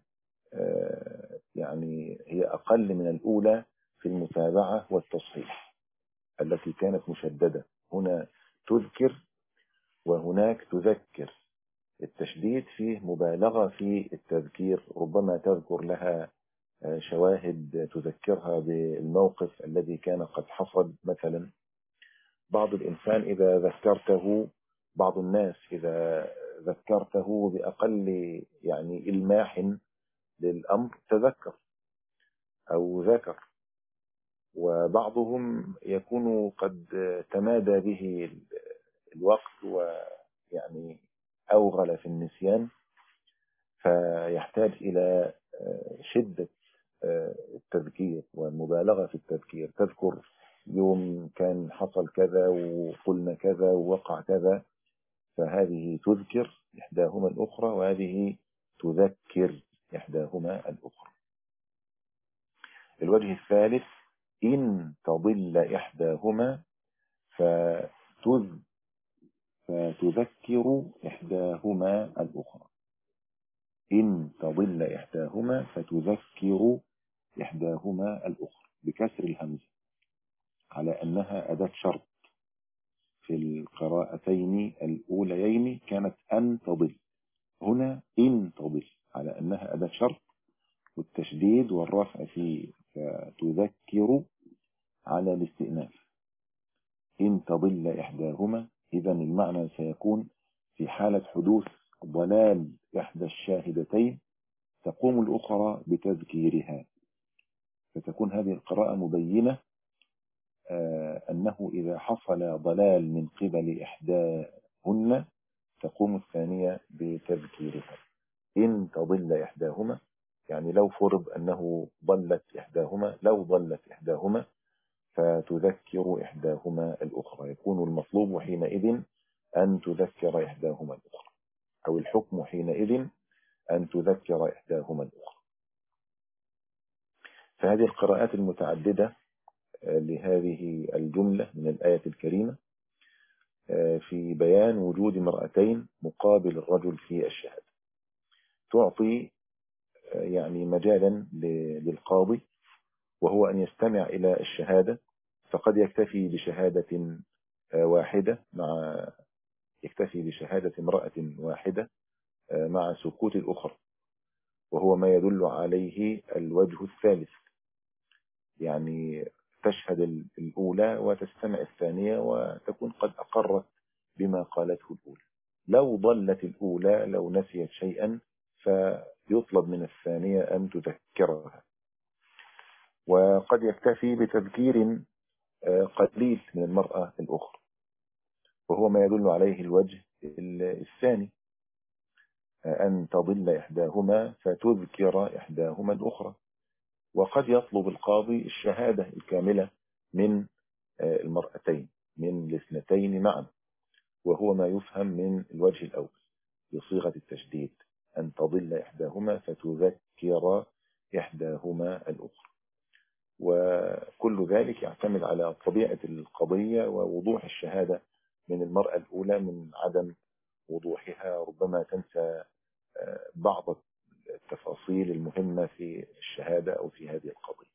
يعني هي أقل من الأولى في المتابعة والتصحيح التي كانت مشددة، هنا تذكر وهناك تذكر، التشديد فيه مبالغة في التذكير، ربما تذكر لها شواهد تذكرها بالموقف الذي كان قد حصل. مثلا بعض الإنسان إذا ذكرته بعض الناس إذا ذكرته بأقل يعني إلماح للأمر تذكر، أو ذكر، وبعضهم يكون قد تمادى به الوقت ويعني أوغل في النسيان، فيحتاج إلى شدة التذكير والمبالغة في التذكير. تذكر يوم كان حصل كذا وقلنا كذا ووقع كذا، فهذه تذكر إحداهما الأخرى، وهذه تذكر إحداهما الأخرى. الوجه الثالث: إن تضل إحداهما فتذ فتذكر إحداهما الأخرى. إن تضل إحداهما فتذكر إحداهما الأخرى بكسر الهمزة، على أنها أداة شرط. في القراءتين الأوليين كانت أن تضل، هنا إن تضل على أنها أداة شرط، والتشديد والرفع في فتذكر على الاستئناف. إن تضل إحداهما، إذا المعنى سيكون في حالة حدوث ضلال إحدى الشاهدتين تقوم الأخرى بتذكيرها، فتكون هذه القراءة مبينة آه أنه إذا حصل ضلال من قبل إحداهن تقوم الثانية بتذكيرها. إن تضل إحداهما، يعني لو فرض أنه ضلت إحداهما لو ضلت إحداهما فتذكر إحداهما الأخرى، يكون المطلوب حينئذ أن تذكر إحداهما الأخرى، أو الحكم حينئذ أن تذكر إحداهما الأخرى. فهذه القراءات المتعددة لهذه الجملة من الآية الكريمة في بيان وجود امرأتين مقابل الرجل في الشهادة، تعطي يعني مجالا للقاضي، وهو أن يستمع إلى الشهادة، فقد يكتفي بشهادة واحدة مع يكتفي بشهادة امرأة واحدة مع سكوت الأخرى، وهو ما يدل عليه الوجه الثالث، يعني تشهد الأولى وتستمع الثانية وتكون قد أقرت بما قالته الأولى. لو ضلت الأولى، لو نسيت شيئا، فيطلب من الثانية أن تذكرها. وقد يكتفي بتذكير قليل من المرأة الأخرى، وهو ما يدل عليه الوجه الثاني، أن تضل إحداهما فتذكر إحداهما الأخرى. وقد يطلب القاضي الشهادة الكاملة من المرأتين، من الاثنتين معا، وهو ما يفهم من الوجه الأول بصيغة التشديد، أن تضل إحداهما فتذكر إحداهما الأخرى. وكل ذلك يعتمد على طبيعة القضية ووضوح الشهادة من المرأة الأولى. من عدم وضوحها ربما تنسى بعض التفاصيل المهمة في الشهادة أو في هذه القضية.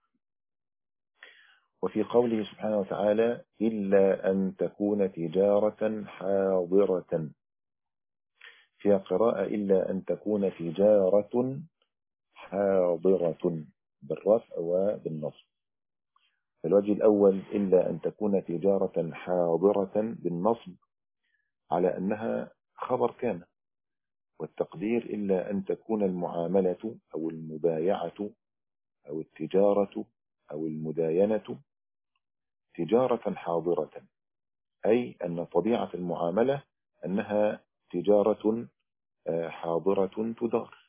وفي قوله سبحانه وتعالى: إلا أن تكون تجارة حاضرة، فيها قراءة إلا أن تكون تجارة حاضرة بالرفع وبالنصب. الوجه الأول إلا أن تكون تجارة حاضرة بالنصب على أنها خبر كان، والتقدير إلا أن تكون المعاملة أو المبايعة أو التجارة أو المداينة تجارة حاضرة، أي أن طبيعة المعاملة أنها تجارة حاضرة تدار.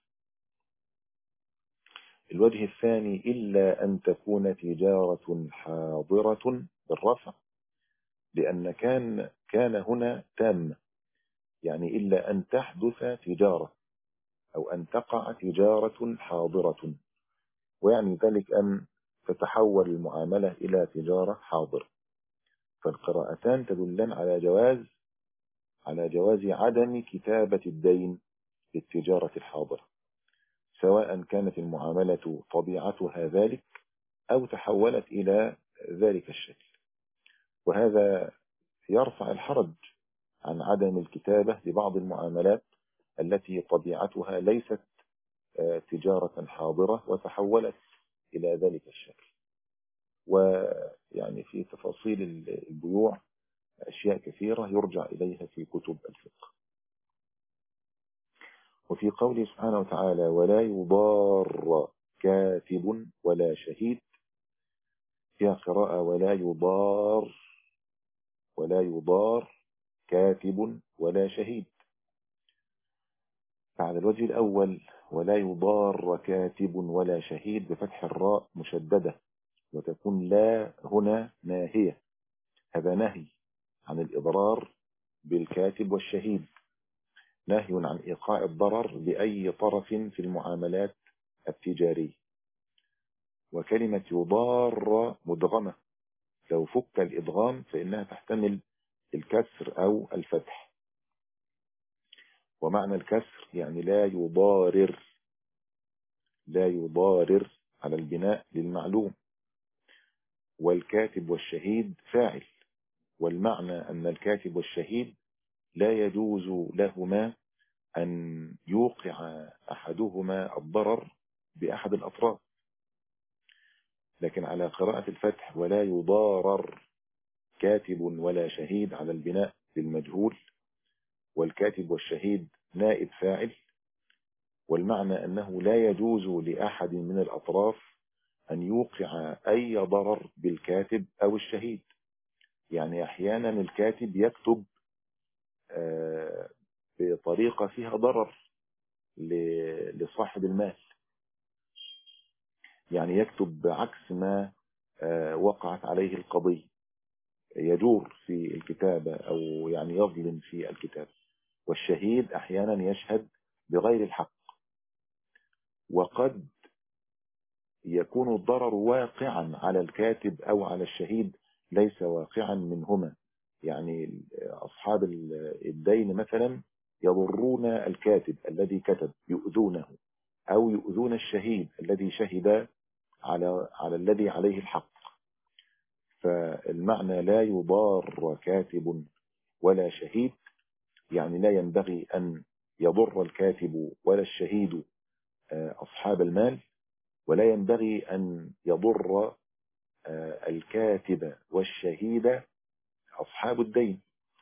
الوجه الثاني إلا أن تكون تجارة حاضرة بالرفع، لأن كان كان هنا تام، يعني إلا أن تحدث تجارة أو أن تقع تجارة حاضرة، ويعني ذلك أن تتحول المعاملة إلى تجارة حاضرة. فالقراءتان تدلان على جواز على جواز عدم كتابة الدين للتجارة الحاضرة، سواء كانت المعاملة طبيعتها ذلك أو تحولت إلى ذلك الشكل. وهذا يرفع الحرج عن عدم الكتابة لبعض المعاملات التي طبيعتها ليست تجارة حاضرة وتحولت إلى ذلك الشكل. ويعني في تفاصيل البيوع أشياء كثيرة يرجع إليها في كتب الفقه. وفي قوله سبحانه وتعالى: ولا يضار كاتب ولا شهيد. فيها قراءة ولا يضار، ولا يضار كاتب ولا شهيد. فعلى الوجه الأول ولا يضار كاتب ولا شهيد بفتح الراء مشددة، وتكون لا هنا ناهية، هذا نهي عن الإضرار بالكاتب والشهيد، نهي عن إيقاع الضرر بأي طرف في المعاملات التجارية. وكلمة يضار مدغمة، لو فك الإدغام فإنها تحتمل الكسر أو الفتح. ومعنى الكسر يعني لا يضارر، لا يضارر على البناء للمعلوم. والكاتب والشهيد فاعل، والمعنى أن الكاتب والشهيد لا يجوز لهما أن يوقع أحدهما الضرر بأحد الأطراف. لكن على قراءة الفتح ولا يضارر كاتب ولا شهيد على البناء للمجهول، والكاتب والشهيد نائب فاعل، والمعنى أنه لا يجوز لأحد من الأطراف أن يوقع أي ضرر بالكاتب أو الشهيد. يعني أحيانا الكاتب يكتب بطريقة فيها ضرر لصاحب المال، يعني يكتب عكس ما وقعت عليه القضية، يجور في الكتابة أو يعني يظلم في الكتابة. والشهيد أحيانا يشهد بغير الحق، وقد يكون الضرر واقعا على الكاتب أو على الشهيد ليس واقعا منهما. يعني أصحاب الدين مثلا يضرون الكاتب الذي كتب، يؤذونه، أو يؤذون الشهيد الذي شهد على على الذي عليه الحق. فالمعنى لا يضار كاتب ولا شهيد، يعني لا ينبغي أن يضر الكاتب ولا الشهيد أصحاب المال، ولا ينبغي أن يضر الكاتب والشهيد أصحاب الدين.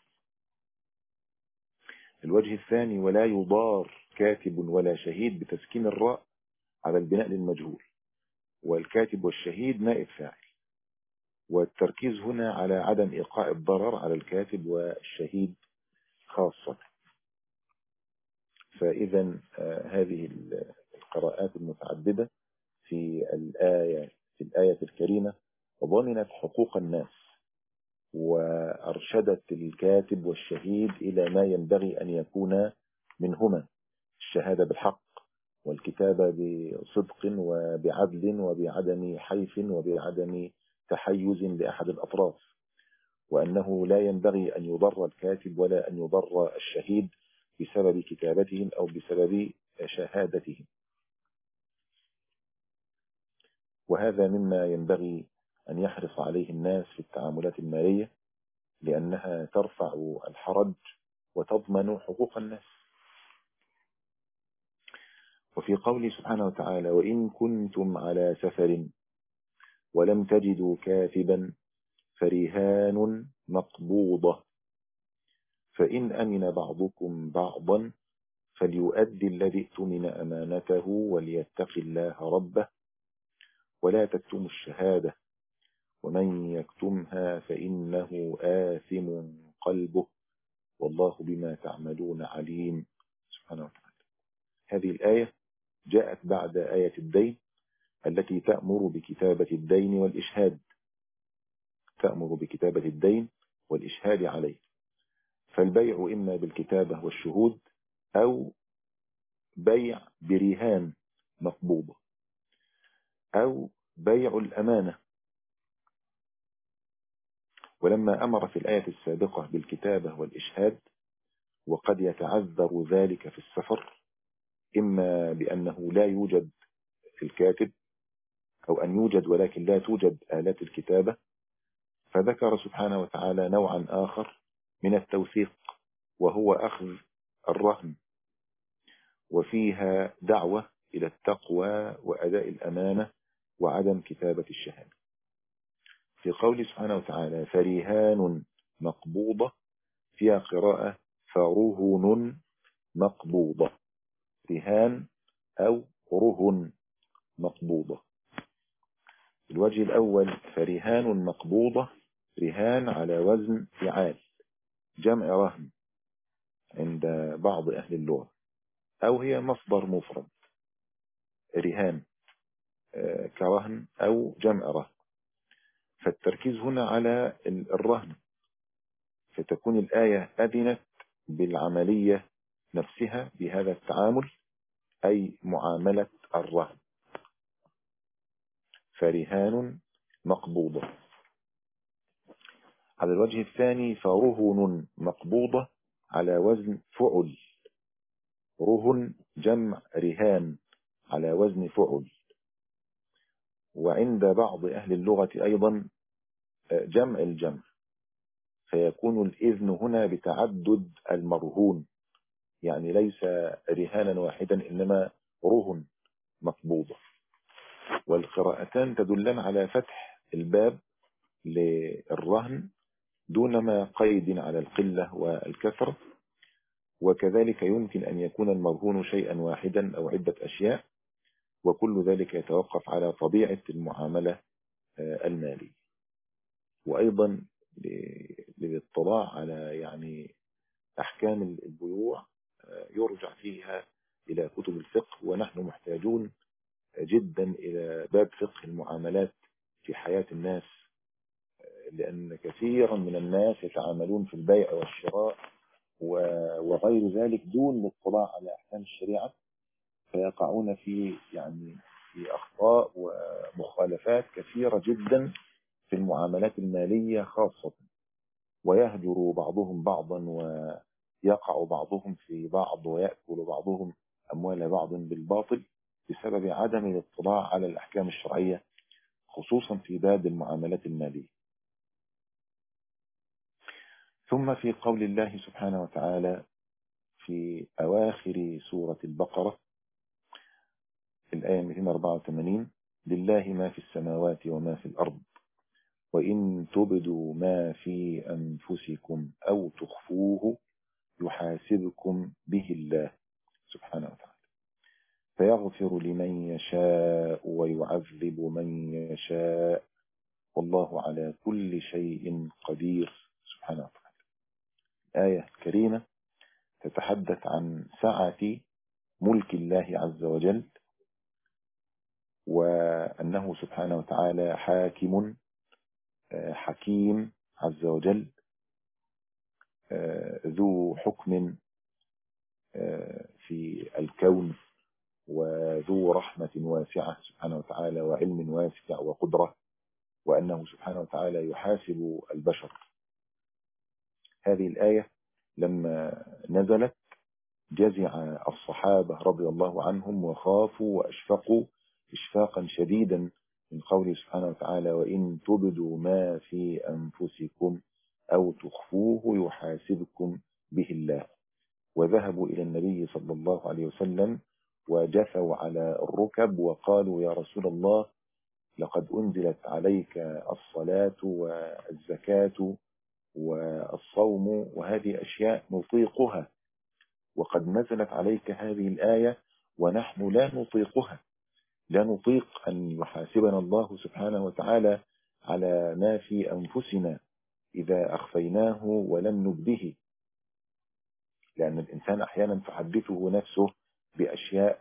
الوجه الثاني ولا يضار كاتب ولا شهيد بتسكين الراء على البناء للمجهول، والكاتب والشهيد نائب فاعل، والتركيز هنا على عدم إيقاع الضرر على الكاتب والشهيد خاصة. فإذا هذه القراءات المتعددة في الآية في الآية الكريمة ضمنت حقوق الناس، وأرشدت الكاتب والشهيد إلى ما ينبغي أن يكون منهما: الشهادة بالحق، والكتابة بصدق وبعدل وبعدم حيف وبعدم تحيز لأحد الأطراف، وأنه لا ينبغي أن يضر الكاتب ولا أن يضر الشهيد بسبب كتابتهم أو بسبب شهادتهم. وهذا مما ينبغي أن يحرص عليه الناس في التعاملات المالية، لأنها ترفع الحرج وتضمن حقوق الناس. وفي قوله سبحانه وتعالى: وإن كنتم على سفر ولم تجدوا كاتبا فرهان مقبوضة، فإن أمن بعضكم بعضا فليؤدي الذي اؤتمن أمانته وليتق الله ربه ولا تكتموا الشهادة ومن يكتمها فإنه آثم قلبه والله بما تعملون عليم. سبحانه وتعالى. هذه الآية جاءت بعد آية الدين التي تأمر بكتابة الدين والإشهاد، تأمر بكتابة الدين والإشهاد عليه. فالبيع إما بالكتابة والشهود أو بيع برهان مقبوضة أو بيع الأمانة. ولما أمر في الآية السابقة بالكتابة والإشهاد، وقد يتعذر ذلك في السفر، إما بأنه لا يوجد في الكاتب أو أن يوجد ولكن لا توجد آلات الكتابة، فذكر سبحانه وتعالى نوعا آخر من التوثيق، وهو أخذ الرهن، وفيها دعوة إلى التقوى وأداء الأمانة وعدم كتابة الشهادة. في قول سبحانه وتعالى فرهان مقبوضة، فيها قراءة فرهن مقبوضة، رهان أو رهن، مقبوضة. الوجه الأول فرهان مقبوضة، رهان على وزن فعال، جمع رهن عند بعض أهل اللغة، أو هي مصدر مفرد، رهان كرهن أو جمع رهن. فالتركيز هنا على الرهن، فتكون الآية أذنت بالعملية نفسها بهذا التعامل، أي معاملة الرهن. فرهان مقبوضة. على الوجه الثاني فرهن مقبوضة على وزن فعل، رهن جمع رهان على وزن فعل. وعند بعض أهل اللغة أيضا جمع الجمع، فيكون الإذن هنا بتعدد المرهون، يعني ليس رهانا واحدا إنما رهن مقبوضة. والقراءتان تدلان على فتح الباب للرهن دون ما قيد على القلة والكثرة. وكذلك يمكن أن يكون المرهون شيئا واحدا أو عدة أشياء، وكل ذلك يتوقف على طبيعة المعاملة المالية. وأيضا للاطلاع على يعني أحكام البيوع يرجع فيها إلى كتب الفقه، ونحن محتاجون جدا إلى باب فقه المعاملات في حياة الناس، لأن كثيرا من الناس يتعاملون في البيع والشراء وغير ذلك دون الاطلاع على أحكام الشريعة، فيقعون في يعني في أخطاء ومخالفات كثيرة جدا في المعاملات المالية خاصة، ويهجر بعضهم بعضا ويقع بعضهم في بعض ويأكل بعضهم أموال بعض بالباطل بسبب عدم الاطلاع على الأحكام الشرعية، خصوصا في باب المعاملات المالية. ثم في قول الله سبحانه وتعالى في أواخر سورة البقرة الآية مئتين وأربعة وثمانين: لله ما في السماوات وما في الأرض وإن تبدوا ما في أنفسكم أو تخفوه يحاسبكم به الله سبحانه وتعالى فيغفر لمن يشاء ويعذب من يشاء والله على كل شيء قدير سبحانه وتعالى. الآية الكريمة تتحدث عن سعة ملك الله عز وجل، وأنه سبحانه وتعالى حاكم حكيم عز وجل، ذو حكم في الكون، وذو رحمة واسعة سبحانه وتعالى وعلم واسع وقدرة، وأنه سبحانه وتعالى يحاسب البشر. هذه الآية لما نزلت جزع الصحابة رضي الله عنهم وخافوا وأشفقوا إشفاقا شديدا من قوله سبحانه وتعالى وإن تبدوا ما في أنفسكم أو تخفوه يحاسبكم به الله. وذهبوا إلى النبي صلى الله عليه وسلم وجثوا على الركب وقالوا يا رسول الله لقد أنزلت عليك الصلاة والزكاة والصوم وهذه أشياء نطيقها، وقد نزلت عليك هذه الآية ونحن لا نطيقها، لا نطيق أن يحاسبنا الله سبحانه وتعالى على ما في أنفسنا إذا أخفيناه ولم نبده، لأن الإنسان أحيانا تحدثه نفسه بأشياء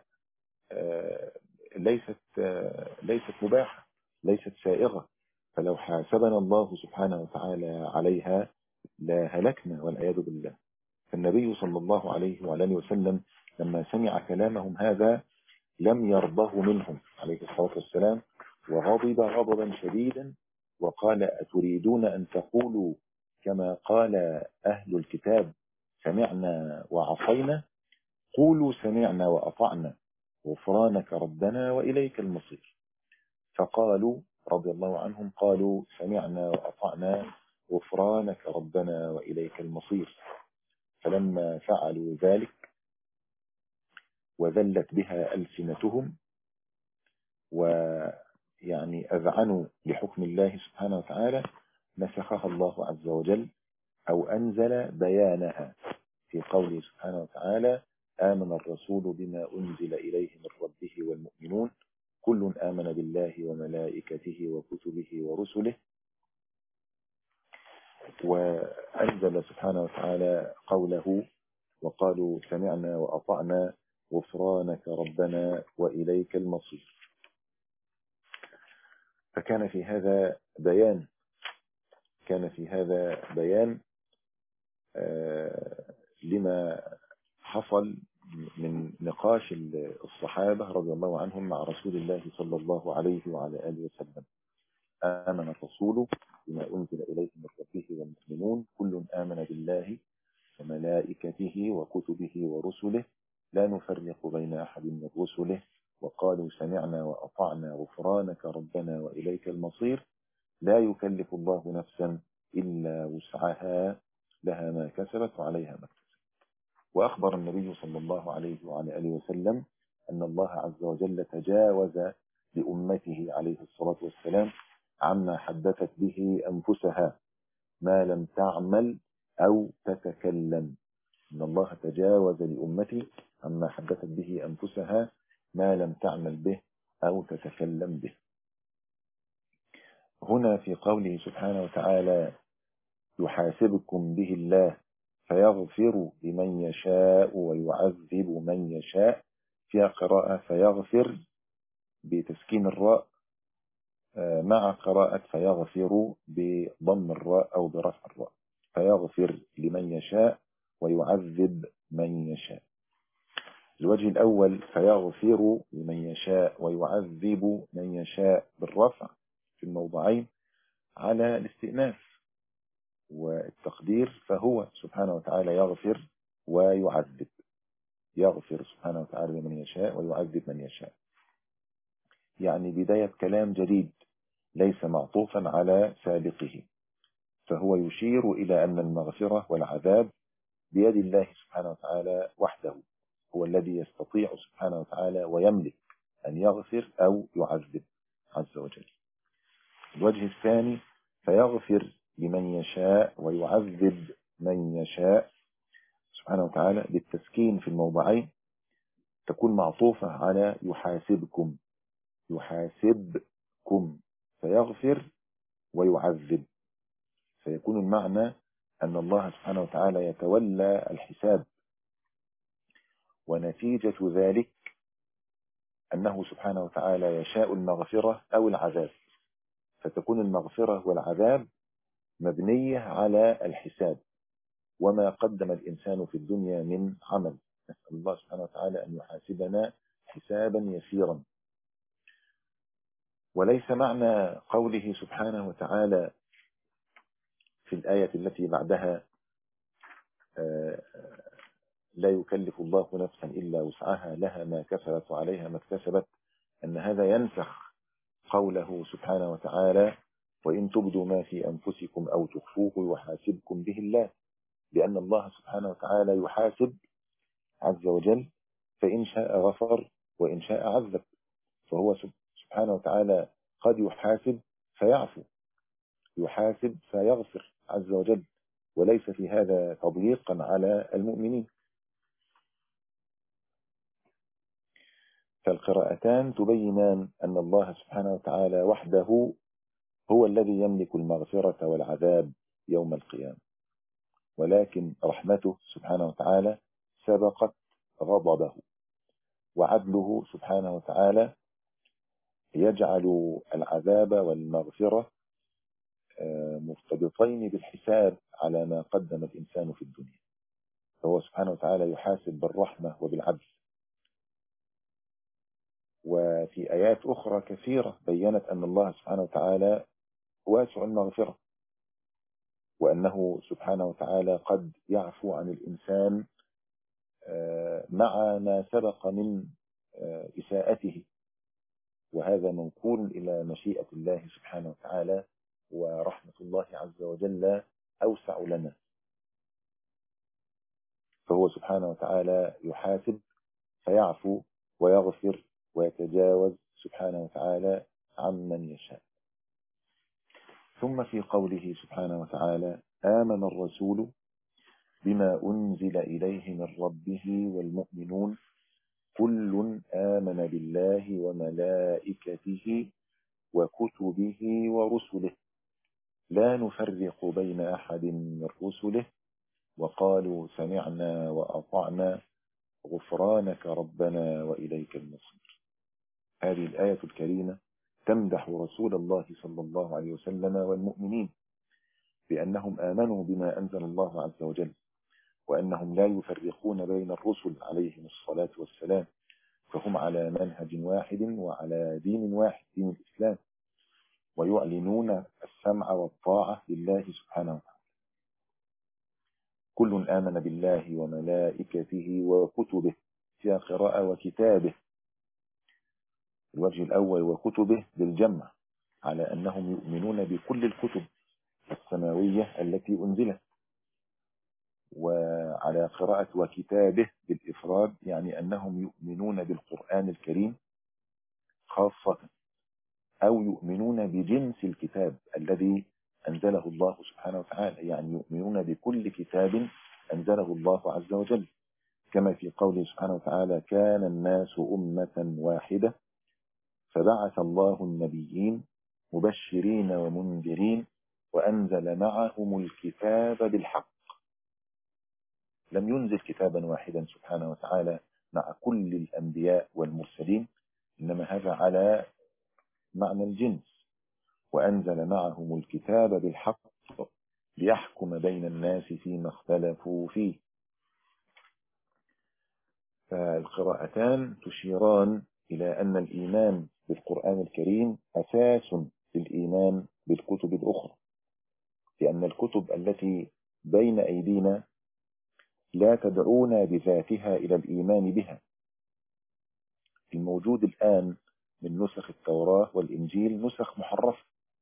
ليست ليست مباحة، ليست سائغة، فلو حاسبنا الله سبحانه وتعالى عليها لا هلكنا والعياذ بالله. فالنبي صلى الله عليه وعلى اله وسلم لما سمع كلامهم هذا لم يرضه منهم عليه الصلاة والسلام، وغضب غضبا شديدا وقال أتريدون أن تقولوا كما قال أهل الكتاب سمعنا وعصينا؟ قولوا سمعنا وأطعنا غفرانك ربنا وإليك المصير. فقالوا رضي الله عنهم قالوا سمعنا وأطعنا غفرانك ربنا وإليك المصير. فلما فعلوا ذلك وذلت بها ألسنتهم ويعني أذعنوا لحكم الله سبحانه وتعالى نسخها الله عز وجل أو أنزل بيانها في قوله سبحانه وتعالى آمن الرسول بما أنزل إليه من ربه والمؤمنون كل آمن بالله وملائكته وكتبه ورسله. وأنزل سبحانه وتعالى قوله وقالوا سمعنا وأطعنا غفرانك ربنا وإليك المصير. فكان في هذا بيان كان في هذا بيان آه لما حصل من نقاش الصحابة رضي الله عنهم مع رسول الله صلى الله عليه وعلى آله وسلم. آمن الرسول بما أنزل إليه من ربه والمؤمنون كل آمن بالله وملائكته وكتبه ورسله لا نفرق بين أحد من رسله وقالوا سمعنا وأطعنا غفرانك ربنا وإليك المصير لا يكلف الله نفسا إلا وسعها لها ما كسبت وعليها ما اكتسبت. وأخبر النبي صلى الله عليه وعلى آله وسلم أن الله عز وجل تجاوز لأمته عليه الصلاة والسلام عما حدثت به أنفسها ما لم تعمل أو تتكلم. إن الله تجاوز لأمتي عما حدثت به أنفسها ما لم تعمل به أو تتكلم به. هنا في قوله سبحانه وتعالى يحاسبكم به الله فيغفر لمن يشاء ويعذب من يشاء، فيها قراءة فيغفر بتسكين الراء مع قراءة فيغفر بضم الراء أو برفع الراء. فيغفر لمن يشاء ويعذب من يشاء. الوجه الأول فيغفر لمن يشاء ويعذب من يشاء بالرفع في الموضعين على الاستئناف والتقدير، فهو سبحانه وتعالى يغفر ويعذب. يغفر سبحانه وتعالى لمن يشاء ويعذب من يشاء، يعني بداية كلام جديد ليس معطوفا على سابقه. فهو يشير إلى أن المغفرة والعذاب بيد الله سبحانه وتعالى وحده، هو الذي يستطيع سبحانه وتعالى ويملك أن يغفر أو يعذب عز وجل. الوجه الثاني فيغفر لمن يشاء ويعذب من يشاء سبحانه وتعالى بالتسكين في الموضعين، تكون معطوفة على يحاسبكم. يحاسبكم فيغفر ويعذب، فيكون المعنى أن الله سبحانه وتعالى يتولى الحساب، ونتيجة ذلك أنه سبحانه وتعالى يشاء المغفرة أو العذاب، فتكون المغفرة والعذاب مبنية على الحساب وما قدم الإنسان في الدنيا من عمل. نسأل الله سبحانه وتعالى أن يحاسبنا حسابا يسيرا. وليس معنى قوله سبحانه وتعالى في الآية التي بعدها لا يكلف الله نفسا إلا وسعها لها ما كسبت وعليها ما اكتسبت أن هذا ينسخ قوله سبحانه وتعالى وإن تبدوا ما في أنفسكم أو تخفوه يحاسبكم به الله، لأن الله سبحانه وتعالى يحاسب عز وجل، فإن شاء غفر وإن شاء عذب. فهو سبحانه وتعالى قد يحاسب فيعفو، يحاسب فيغفر عز وجل، وليس في هذا تضييقا على المؤمنين. فالقراءتان تبينان أن الله سبحانه وتعالى وحده هو الذي يملك المغفرة والعذاب يوم القيامة، ولكن رحمته سبحانه وتعالى سبقت غضبه، وعدله سبحانه وتعالى يجعل العذاب والمغفرة مرتبطين بالحساب على ما قدم الإنسان في الدنيا. فهو سبحانه وتعالى يحاسب بالرحمة وبالعدل. وفي آيات أخرى كثيرة بيّنت أن الله سبحانه وتعالى واسع المغفرة، وأنه سبحانه وتعالى قد يعفو عن الإنسان مع ما سبق من إساءته، وهذا منقول إلى مشيئة الله سبحانه وتعالى، ورحمة الله عز وجل أوسع لنا. فهو سبحانه وتعالى يحاسب فيعفو ويغفر ويتجاوز سبحانه وتعالى عمن يشاء. ثم في قوله سبحانه وتعالى آمن الرسول بما أنزل إليه من ربه والمؤمنون كل آمن بالله وملائكته وكتبه ورسله لا نفرق بين أحد من رسله وقالوا سمعنا وأطعنا غفرانك ربنا وإليك المصير. هذه الآية الكريمة تمدح رسول الله صلى الله عليه وسلم والمؤمنين بأنهم آمنوا بما أنزل الله عز وجل، وأنهم لا يفرقون بين الرسل عليهم الصلاة والسلام، فهم على منهج واحد وعلى دين واحد، دين الإسلام، ويعلنون السمع والطاعة لله سبحانه وتعالى. كل آمن بالله وملائكته وكتبه، فيها قراءة وكتابه، الوجه الأول وكتبه بالجمع، على أنهم يؤمنون بكل الكتب السماوية التي أنزلت، وعلى قراءة وكتابه بالإفراد، يعني أنهم يؤمنون بالقرآن الكريم خاصة، أو يؤمنون بجنس الكتاب الذي أنزله الله سبحانه وتعالى، يعني يؤمنون بكل كتاب أنزله الله عز وجل، كما في قوله سبحانه وتعالى كان الناس أمة واحدة فبعث الله النبيين مبشرين ومنذرين وأنزل معهم الكتاب بالحق. لم ينزل كتابا واحدا سبحانه وتعالى مع كل الأنبياء والمرسلين، إنما هذا على معنى الجنس. وأنزل معهم الكتاب بالحق ليحكم بين الناس فيما اختلفوا فيه. فالقراءتان تشيران إلى أن الإيمان بالقرآن الكريم أساس للإيمان بالكتب الأخرى، لأن الكتب التي بين أيدينا لا تدعونا بذاتها إلى الإيمان بها. الموجود الآن من نسخ التوراة والإنجيل نسخ محرفة،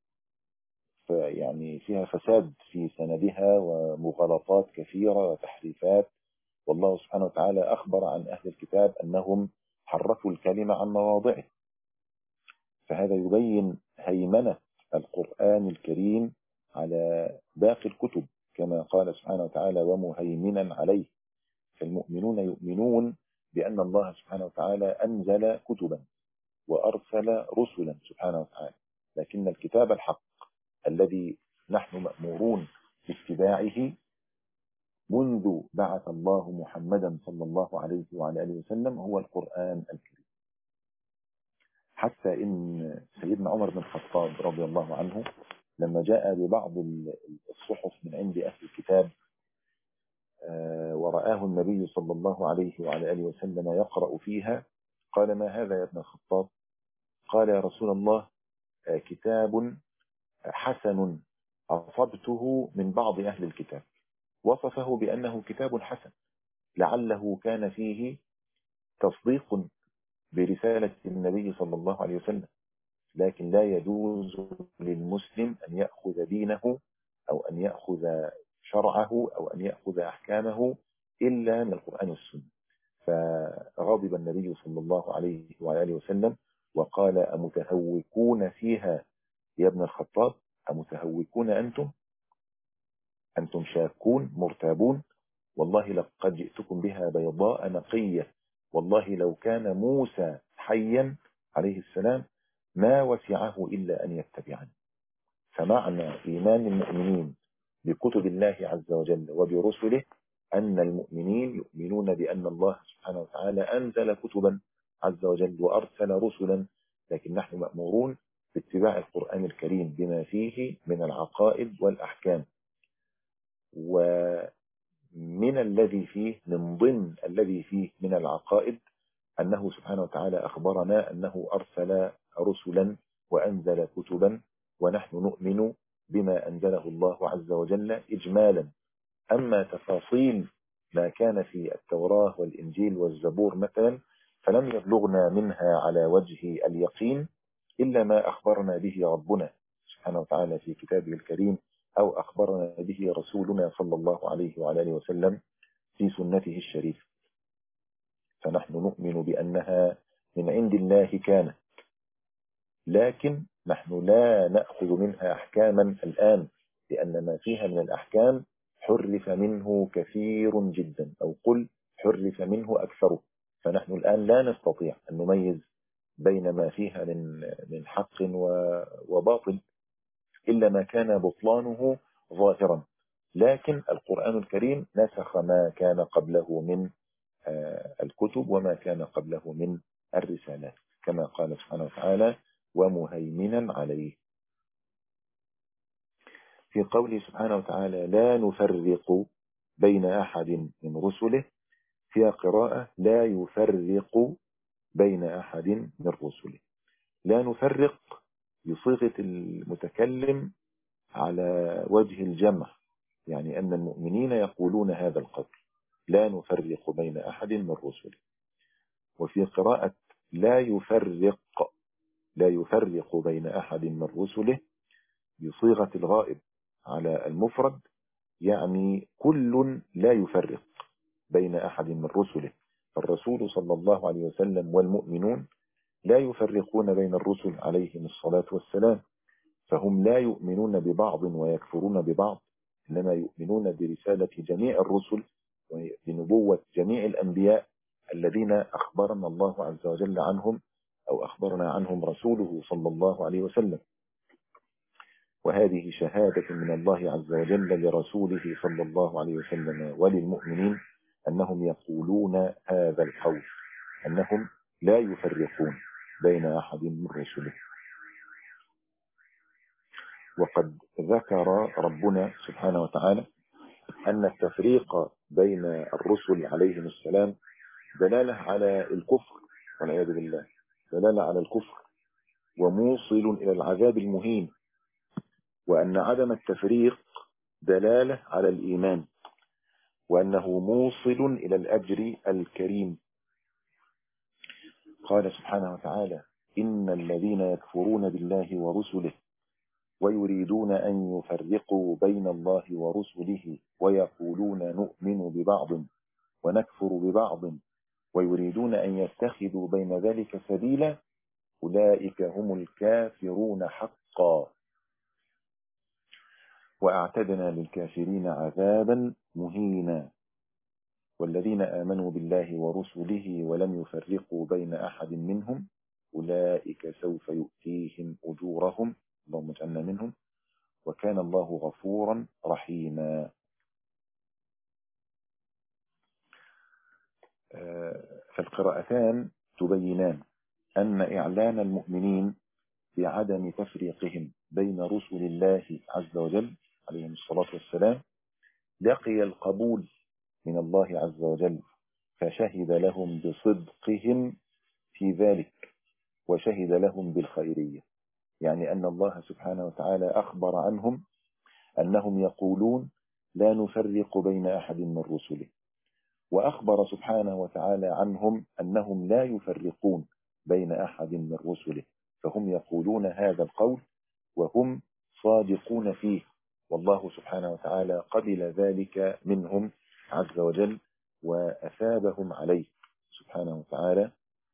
يعني فيها فساد في سندها ومغالطات كثيرة وتحريفات، والله سبحانه وتعالى أخبر عن أهل الكتاب أنهم حرفوا الكلمة عن مواضعه. فهذا يبين هيمنة القرآن الكريم على باقي الكتب، كما قال سبحانه وتعالى ومهيمنا عليه. فالمؤمنون يؤمنون بأن الله سبحانه وتعالى أنزل كتبا وأرسل رسلا سبحانه وتعالى، لكن الكتاب الحق الذي نحن مأمورون باتباعه منذ بعث الله محمدا صلى الله عليه وعلى آله وسلم هو القرآن الكريم. حتى إن سيدنا عمر بن الخطاب رضي الله عنه لما جاء ببعض الصحف من عند أهل الكتاب ورآه النبي صلى الله عليه وعلى آله وسلم يقرأ فيها، قال ما هذا يا ابن الخطاب؟ قال يا رسول الله كتاب حسن أصبته من بعض أهل الكتاب. وصفه بأنه كتاب حسن، لعله كان فيه تصديق برسالة النبي صلى الله عليه وسلم، لكن لا يجوز للمسلم أن يأخذ دينه أو أن يأخذ شرعه أو أن يأخذ أحكامه إلا من القرآن والسنة. فغضب النبي صلى الله عليه وآله وسلم وقال أمتهوكون فيها يا ابن الخطاب؟ أمتهوكون أنتم؟ أنتم شاكون مرتابون؟ والله لقد جئتكم بها بيضاء نقية، والله لو كان موسى حيا عليه السلام ما وسعه إلا أن يتبعني. فمعنى إيمان المؤمنين بكتب الله عز وجل وبرسله أن المؤمنين يؤمنون بأن الله سبحانه وتعالى أنزل كتبا عز وجل وأرسل رسلا، لكن نحن مأمورون باتباع القرآن الكريم بما فيه من العقائد والأحكام. ومن الذي فيه من ضمن الذي فيه من العقائد أنه سبحانه وتعالى أخبرنا أنه أرسل رسلا وأنزل كتبا، ونحن نؤمن بما أنزله الله عز وجل إجمالا. أما تفاصيل ما كان في التوراة والإنجيل والزبور مثلا فلم يبلغنا منها على وجه اليقين إلا ما أخبرنا به ربنا سبحانه وتعالى في كتابه الكريم، أو أخبرنا به رسولنا صلى الله عليه وعلى آله وسلم في سنته الشريفة. فنحن نؤمن بأنها من عند الله كانت، لكن نحن لا نأخذ منها أحكاما الآن، لأن ما فيها من الأحكام حرف منه كثير جدا، أو قل حرف منه أكثره. فنحن الآن لا نستطيع أن نميز بين ما فيها من من حق وباطل إلا ما كان بطلانه ظاهرا. لكن القرآن الكريم نسخ ما كان قبله من الكتب وما كان قبله من الرسالات، كما قال سبحانه وتعالى ومهيمنا عليه. في قوله سبحانه وتعالى لا نفرق بين أحد من رسله، فيها قراءة لا يفرق بين أحد من رسله. لا نفرق بصيغة المتكلم على وجه الجمع، يعني أن المؤمنين يقولون هذا القول لا نفرق بين أحد من رسله. وفي قراءة لا يفرق لا يفرق بين أحد من رسله بصيغة الغائب على المفرد، يعني كل لا يفرق بين أحد من رسله. فالرسول صلى الله عليه وسلم والمؤمنون لا يفرقون بين الرسل عليهم الصلاة والسلام، فهم لا يؤمنون ببعض ويكفرون ببعض، إنما يؤمنون برسالة جميع الرسل وبنبوة جميع الأنبياء الذين أخبرنا الله عز وجل عنهم أو أخبرنا عنهم رسوله صلى الله عليه وسلم. وهذه شهادة من الله عز وجل لرسوله صلى الله عليه وسلم وللمؤمنين أنهم يقولون هذا القول، أنهم لا يفرقون بين أحد من رسله. وقد ذكر ربنا سبحانه وتعالى أن التفريق بين الرسل عليهم السلام دلالة على الكفر والعياذ بالله، دلالة على الكفر وموصل إلى العذاب المهين، وأن عدم التفريق دلالة على الإيمان وأنه موصل إلى الأجر الكريم. قال سبحانه وتعالى إن الذين يكفرون بالله ورسله ويريدون أن يفرقوا بين الله ورسله ويقولون نؤمن ببعض ونكفر ببعض ويريدون أن يتخذوا بين ذلك سبيلا أولئك هم الكافرون حقا وأعتدنا للكافرين عذابا مهينا. والذين آمنوا بالله ورسله ولم يفرقوا بين أحد منهم أولئك سوف يؤتيهم أجورهم، اللهم اجعلنا منهم، وكان الله غفورا رحيما. فالقراءتان تبينان أن إعلان المؤمنين بعدم تفريقهم بين رسل الله عز وجل عليهم الصلاة والسلام لقي القبول من الله عز وجل، فشهد لهم بصدقهم في ذلك وشهد لهم بالخيرية، يعني أن الله سبحانه وتعالى أخبر عنهم أنهم يقولون لا نفرق بين أحد من رسله، وأخبر سبحانه وتعالى عنهم أنهم لا يفرقون بين أحد من رسله، فهم يقولون هذا القول وهم صادقون فيه، والله سبحانه وتعالى قبل ذلك منهم عز وجل وأثابهم عليه سبحانه وتعالى،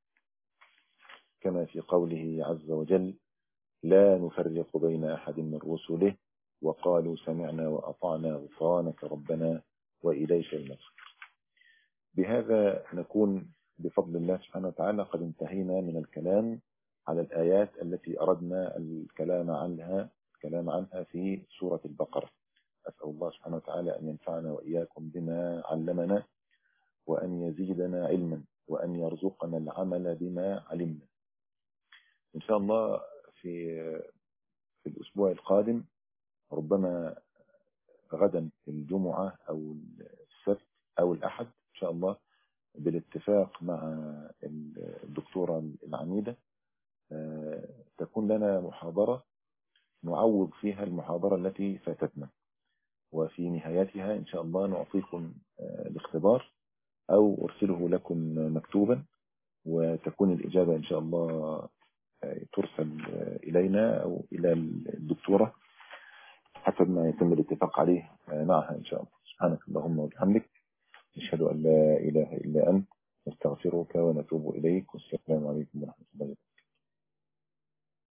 كما في قوله عز وجل لا نفرق بين أحد من رسله وقالوا سمعنا وأطعنا غفرانك ربنا وإليك المصير. بهذا نكون بفضل الله سبحانه وتعالى قد انتهينا من الكلام على الآيات التي أردنا الكلام عنها الكلام عنها في سورة البقرة. أسأل الله سبحانه وتعالى أن ينفعنا وإياكم بما علمنا وأن يزيدنا علما وأن يرزقنا العمل بما علمنا. إن شاء الله في في الأسبوع القادم، ربما غدا الجمعة أو السبت أو الأحد إن شاء الله، بالاتفاق مع الدكتورة العميدة تكون لنا محاضرة نعوض فيها المحاضرة التي فاتتنا، وفي نهايتها إن شاء الله نعطيكم الاختبار أو أرسله لكم مكتوبا، وتكون الإجابة إن شاء الله ترسل إلينا أو إلى الدكتورة حسب ما يتم الاتفاق عليه معها إن شاء الله. سبحانك اللهم وبحمدك، نشهد أن لا إله إلا أنت، نستغفرك ونتوب إليك، والسلام عليكم ورحمة الله وبركاته.